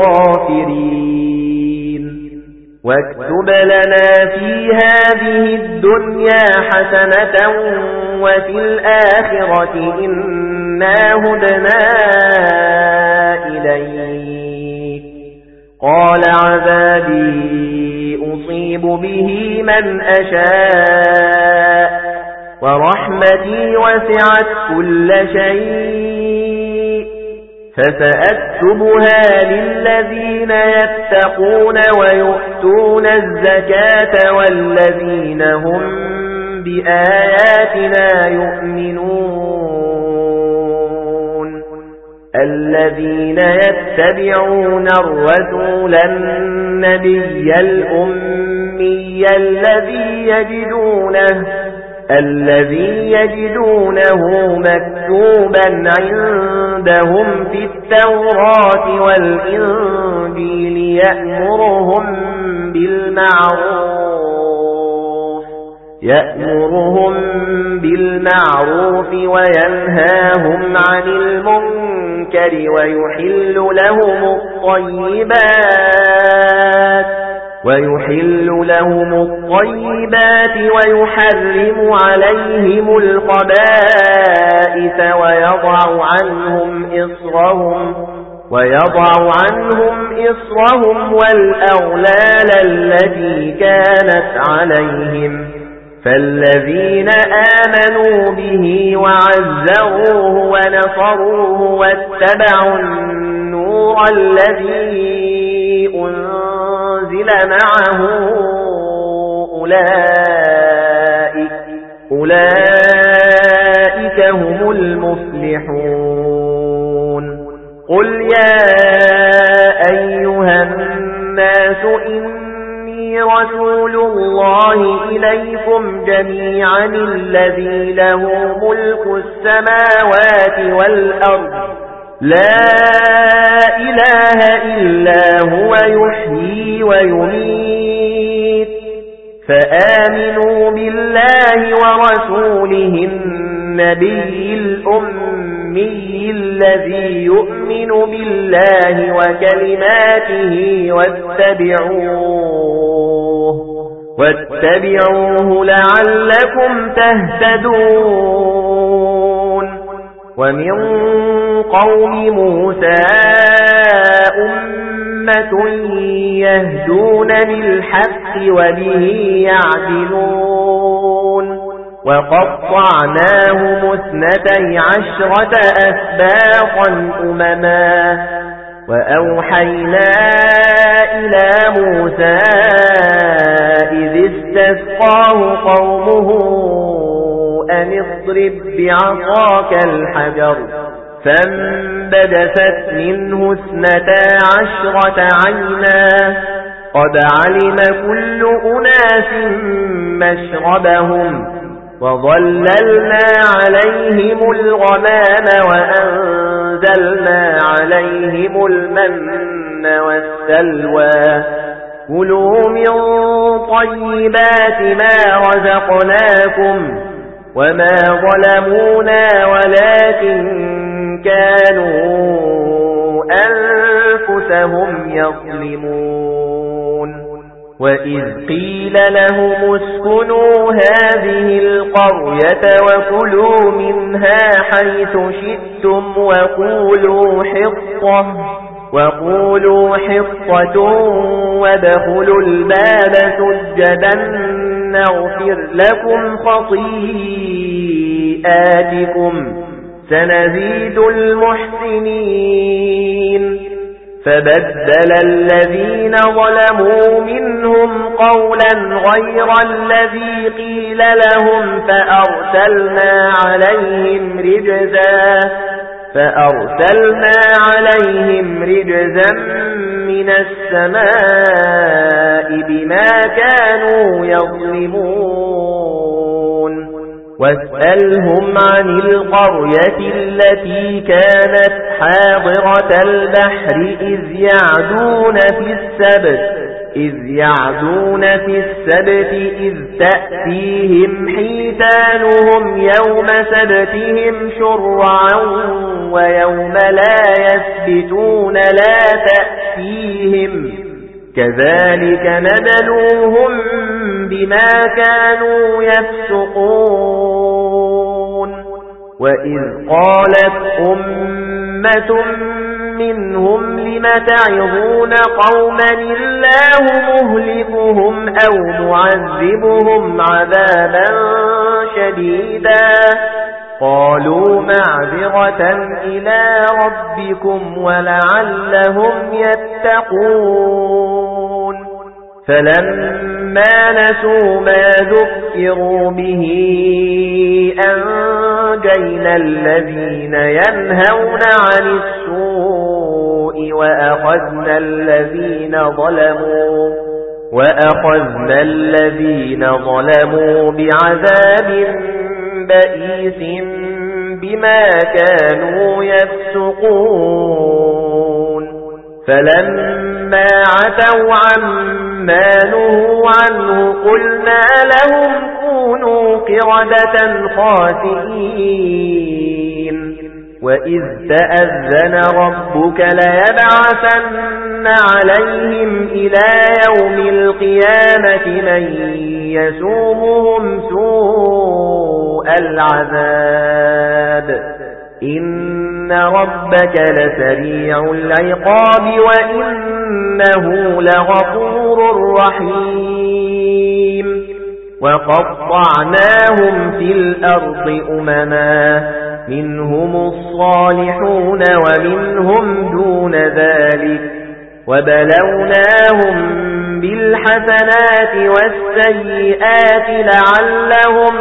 الغافرين واكتب لنا في هذه الدنيا حسنة وفي الآخرة إنا هدنا إليك قال عذابي أصيب به من أشاء ورحمتي وسعت كل شيء فسأكتبها للذين يتقون ويؤتون الزكاة والذين هم بآياتنا يؤمنون الذين يتبعون الرسول النبي الأمي الذي يجدونه الذي يجدونه مكتوبا عندهم في التوراة والإنجيل يأمرهم بالمعروف يأمرهم بالمعروف وينهاهم عن المنكر ويحل لهم الطيبات ويحل لهم الطيبات ويحرم عليهم الخبائث ويضع عنهم إصرهم ويضع عنهم إصرهم والأغلال التي كانت عليهم فالذين آمنوا به وعزروه ونصروه واتبعوا النور الذي أنزل معه أولئك, أولئك هم المفلحون قل يا أيها الناس إني رسول الله إليكم جميعا الذي له ملك السماوات والأرض لا إله إلا هو يحيي ويميت فآمنوا بالله ورسوله النبي الأمي الذي يؤمن بالله وكلماته واتبعوه واتبعوه لعلكم تهتدون ومن قوم موسى أمة يهدون بالحق وبه يعدلون وقطعناهم اثنتي عشرة أسباطا أمما وأوحينا إلى موسى إذ استسقاه قومه أن اضرب بعصاك الحجر فانبجست منه اثنتا عشرة عينا قد علم كل أناس مشربهم وظللنا عليهم الغمام وأنزلنا عليهم المن والسلوى كلوا من طيبات ما رزقناكم وما ظلمونا ولكن كانوا أنفسهم يظلمون وإذ قيل لهم اسكنوا هذه القرية وكلوا منها حيث شئتم وقولوا حطة وقولوا حطة وادخلوا الباب سجدا نغفر لكم خطيئاتكم سنزيد المحسنين فبدل الذين ظلموا منهم قولا غير الذي قيل لهم فأرسلنا عليهم رجزا فأرسلنا عليهم رجزا من السماء بما كانوا يظلمون واسألهم عن القرية التي كانت حاضرة البحر إذ يعدون في السبت إذ يعدون في السبت إذ تأتيهم حيتانهم يوم سبتهم شرعا ويوم لا يسبتون لا تأتيهم كذلك نبلوهم بما كانوا يفسقون وإذ قالت أمة منهم لم تعظون قوما الله مهلكهم أو معذبهم عذابا شديدا قالوا معذرة إلى ربكم ولعلهم يتقون فلما نسوا ما ذكروا به أنجينا الذين ينهون عن السوء وأخذنا الذين ظلموا وأخذنا الذين ظلموا بعذاب بئيس بما كانوا يفسقون فلما عتوا عما نهوا عنه قلنا لهم كونوا قردة خاسئين وإذ تأذن ربك ليبعثن عليهم إلى يوم القيامة من يسومهم سوء العذاب إن ربك لسريع العقاب وإنه لغفور رحيم وقطعناهم في الأرض أمما منهم الصالحون ومنهم دون ذلك وبلوناهم بالحسنات والسيئات لعلهم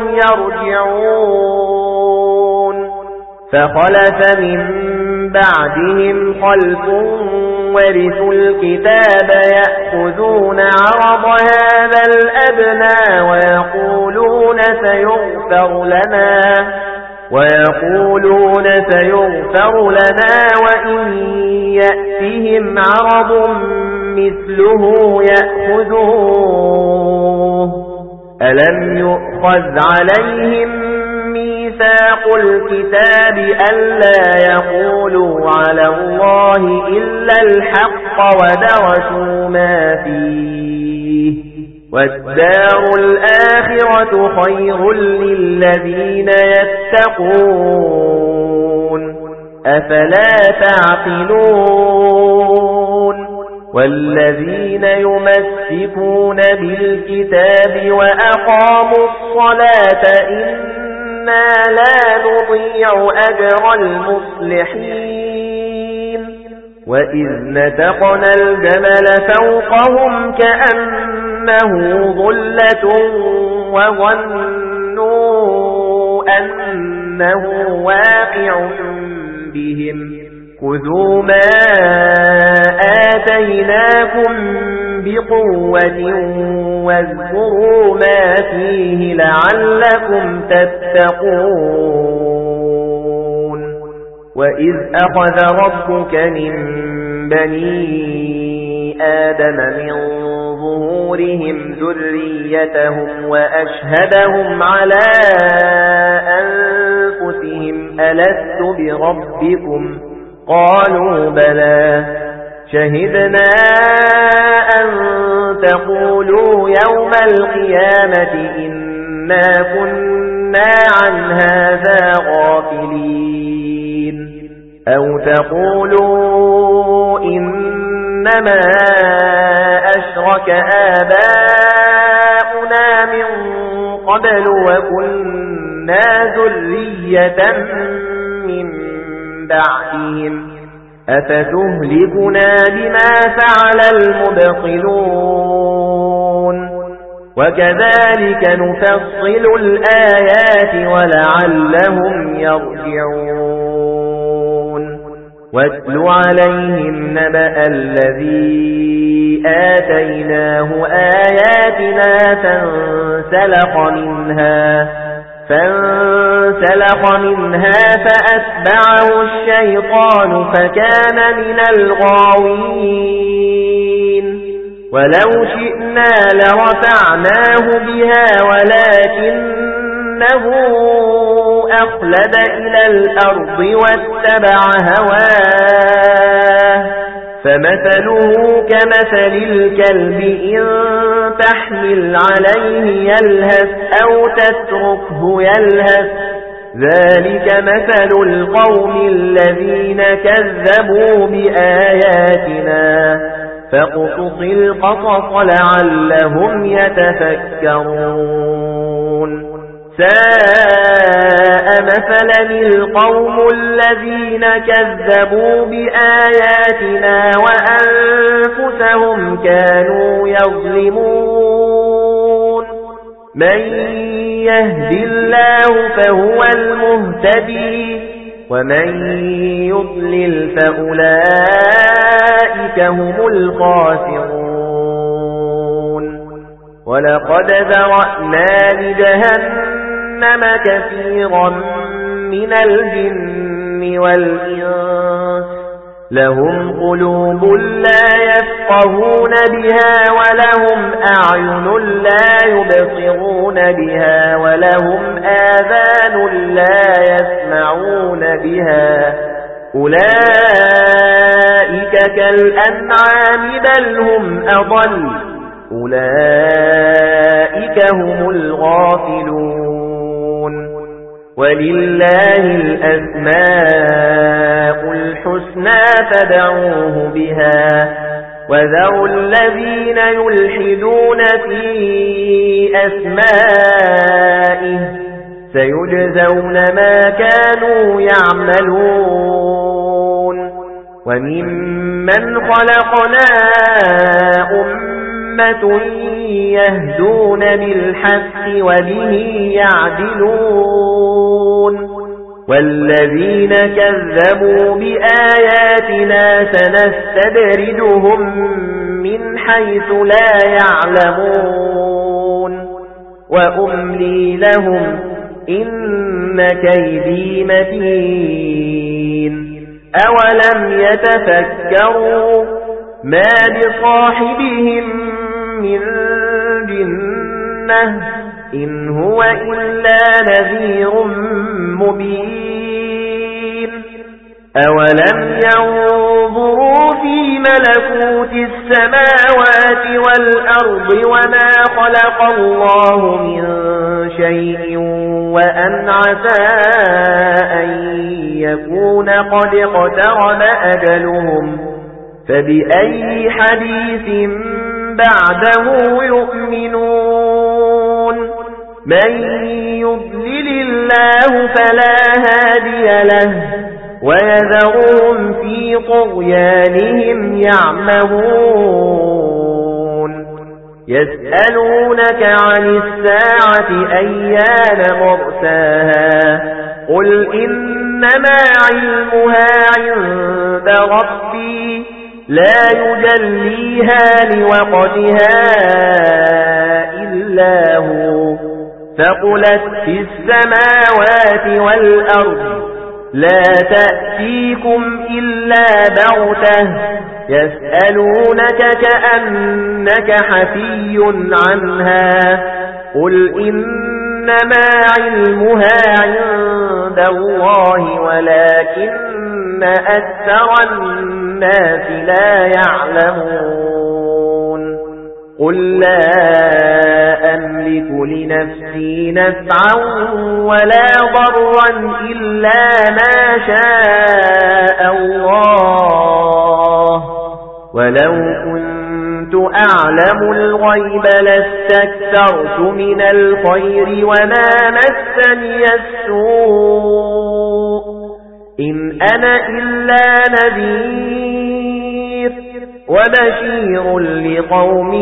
يرجعون فخلف من بعدهم خلف ورثوا الكتاب يأخذون عرض هذا الأدنى ويقولون سيغفر لنا ويقولون سيغفر لنا وإن يأتهم عرض مثله يأخذوه ألم يؤخذ عليهم ميثاق الكتاب ألا يقولوا على الله إلا الحق ودرسوا ما فيه والدار الآخرة خير للذين يتقون أفلا تعقلون والذين يمسكون بالكتاب وأقاموا الصلاة إنا لا نضيع أجر المصلحين وإذ نتقنا الجبل فوقهم كأنه ظلة وظنوا أنه واقع بهم خذوا ما آتيناكم بقوة واذكروا ما فيه لعلكم تتقون وإذ أخذ ربك من بني آدم من ظهورهم ذريتهم وأشهدهم على أنفسهم ألست بربكم قالوا بلى شهدنا أن تقولوا يوم القيامة إنا كنا عن هذا غافلين أو تقولوا إنما أشرك آباؤنا من قبل وكنا ذرية من بعدهم أفتهلكنا بما فعل المبطلون وكذلك نفصل الآيات ولعلهم يرجعون واتل عليهم نبأ الذي آتيناه آياتنا فانسلخ منها فانسلخ منها فأتبعه الشيطان فكان من الغاوين ولو شئنا لرفعناه بها ولكنه أخلد إلى الأرض واتبع هواه فمثله كمثل الكلب إن تحمل عليه يلهث أو تتركه يلهث ذلك مثل القوم الذين كذبوا بآياتنا فاقصص القصص لعلهم يتفكرون ساء مثلا القوم الذين كذبوا بآياتنا وأنفسهم كانوا يظلمون من يهد الله فهو المهتدي ومن يضلل فأولئك هم الخاسرون ولقد ذرأنا لجهنم كثيرا من الجن والإنس لهم قلوب لا يفقهون بها ولهم أعين لا يبصرون بها ولهم آذان لا يسمعون بها أولئك كالأنعام بل هم أضل أولئك هم الغافلون ولله الأسماء الحسنى فادعوه بها وذروا الذين يلحدون في أسمائه سيجزون ما كانوا يعملون وممن خلقنا أمة يهدون بالحق وبه يعدلون والذين كذبوا بآياتنا سنستدرجهم من حيث لا يعلمون وأملي لهم إن كيدي متين أولم يتفكروا ما بصاحبهم من جنة إن هو إلا نذير مبين أولم ينظروا في ملكوت السماوات والأرض وما خلق الله من شيء وأن عسى أن يكون قد اقترب أجلهم فبأي حديث بعده يؤمنون من يضلل الله فلا هادي له ويذرهم في طغيانهم يعمهون يسألونك عن الساعة أيان مرساها قل إنما علمها عند ربي لا يجليها لوقتها إلا هو ثقلت في السماوات والأرض لا تأتيكم إلا بغتة يسألونك كأنك حفي عنها قل إنما علمها عند الله ولكن أكثر الناس لا يعلمون قل لا أملك لنفسي نفعا ولا ضرا إلا ما شاء الله ولو كنت أعلم الغيب لاستكثرت من الخير وما مسني السوء إن أنا إلا نذير وبشير لقوم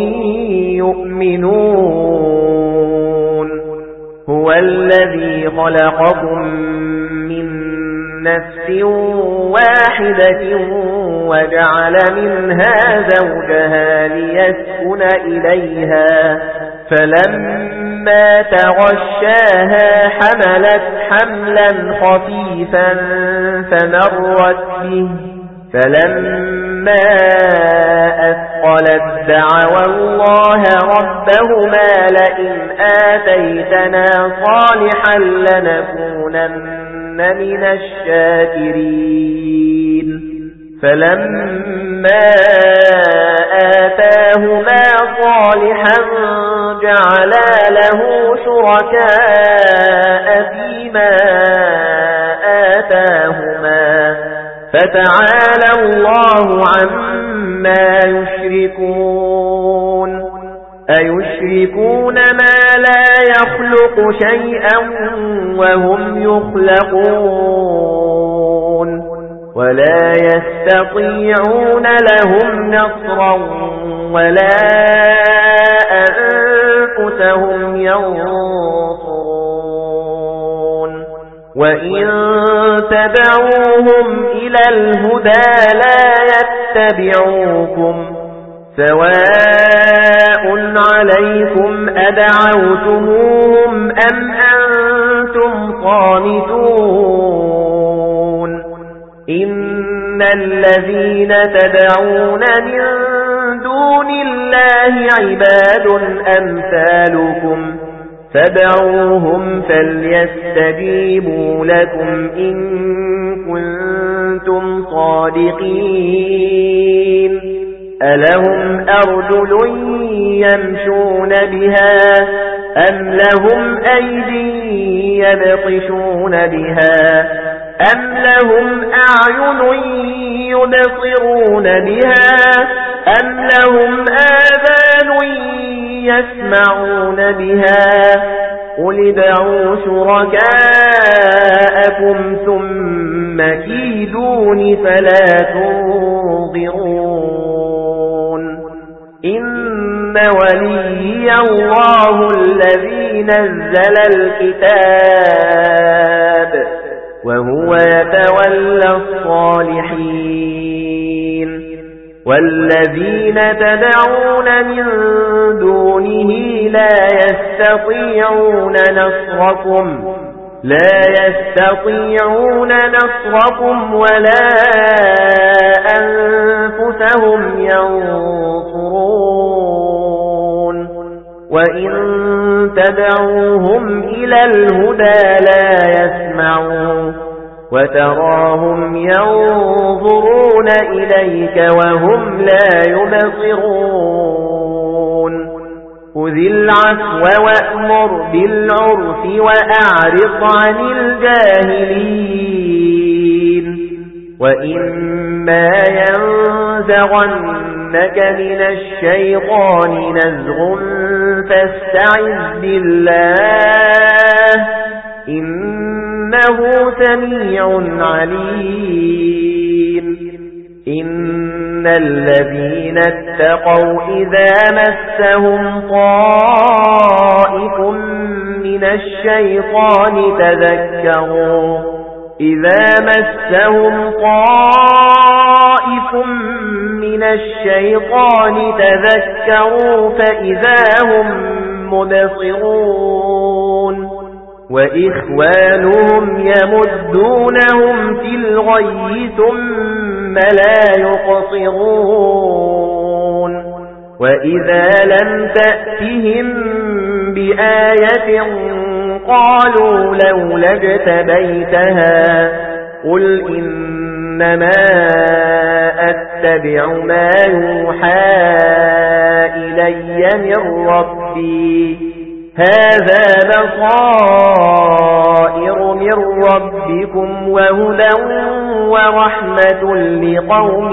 يؤمنون هو الذي خلقكم من نفس واحدة وجعل منها زوجها ليسكن إليها فلما تغشاها حملت حملا خفيفا فمرت به فلما أثقلت دعوا الله ربهما لئن آتيتنا صالحا لنكونن من الشاكرين فلما آتاهما صالحا جعلا له شركاء فيما آتاهما فتعالى الله عما يشركون أيشركون ما لا يخلق شيئا وهم يخلقون ولا يستطيعون لهم نصرا ولا أنفسهم ينصرون وإن تدعوهم إلى الهدى لا يتبعوكم سواء عليكم أدعوتموهم أم أنتم صامتون إن الذين تدعون من دون الله عباد أمثالكم فادعوهم فليستجيبوا لكم إن كنتم صادقين ألهم أرجل يمشون بها أم لهم أيدي يبطشون بها أم لهم أعين يبصرون بها أم لهم آذان يسمعون بها قل ادعوا شركاءكم ثم كيدون فلا تنظرون إن وليي الله الذي نزل الكتاب وهو يتولى الصالحين والذين تدعون من دونه لا يستطيعون نصركم لا يستطيعون نصركم ولا أنفسهم ينصرون وإن تدعوهم إلى الهدى لا يسمعون وتراهم ينظرون إليك وهم لا يبصرون خذ العفو وأمر بالعرف وأعرض عن الجاهلين وإما ينزغنك من الشيطان نزغ فاستعذ بالله إنه سميع عليم إن الذين اتقوا إذا مسهم طائف من الشيطان تذكروا إذا مسهم طائف من الشيطان تذكروا فإذا هم مبصرون وإخوانهم يمدونهم في الغي ثم لا يقصرون وإذا لم تأتهم بآية قالوا لولا اجتبيتها قل إنما أتبع ما يوحى إلي من ربي هذا بصائر من ربكم وهدى ورحمة لقوم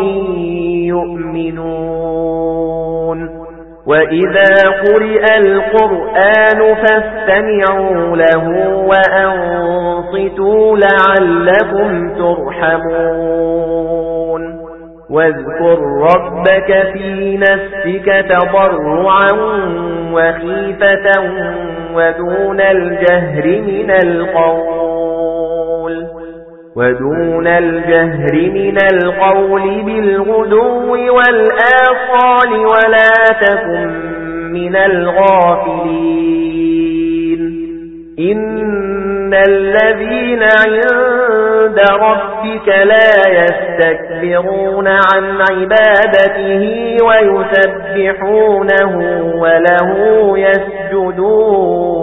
يؤمنون وإذا قرئ القرآن فاستمعوا له وأنصتوا لعلكم ترحمون واذكر ربك في نفسك تضرعا وخيفة ودون الجهر من القول ودون الجهر من القول بالغدو والآصال ولا تكن من الغافلين إن الذين عند ربك لا يستكبرون عن عبادته ويسبحونه وله يسجدون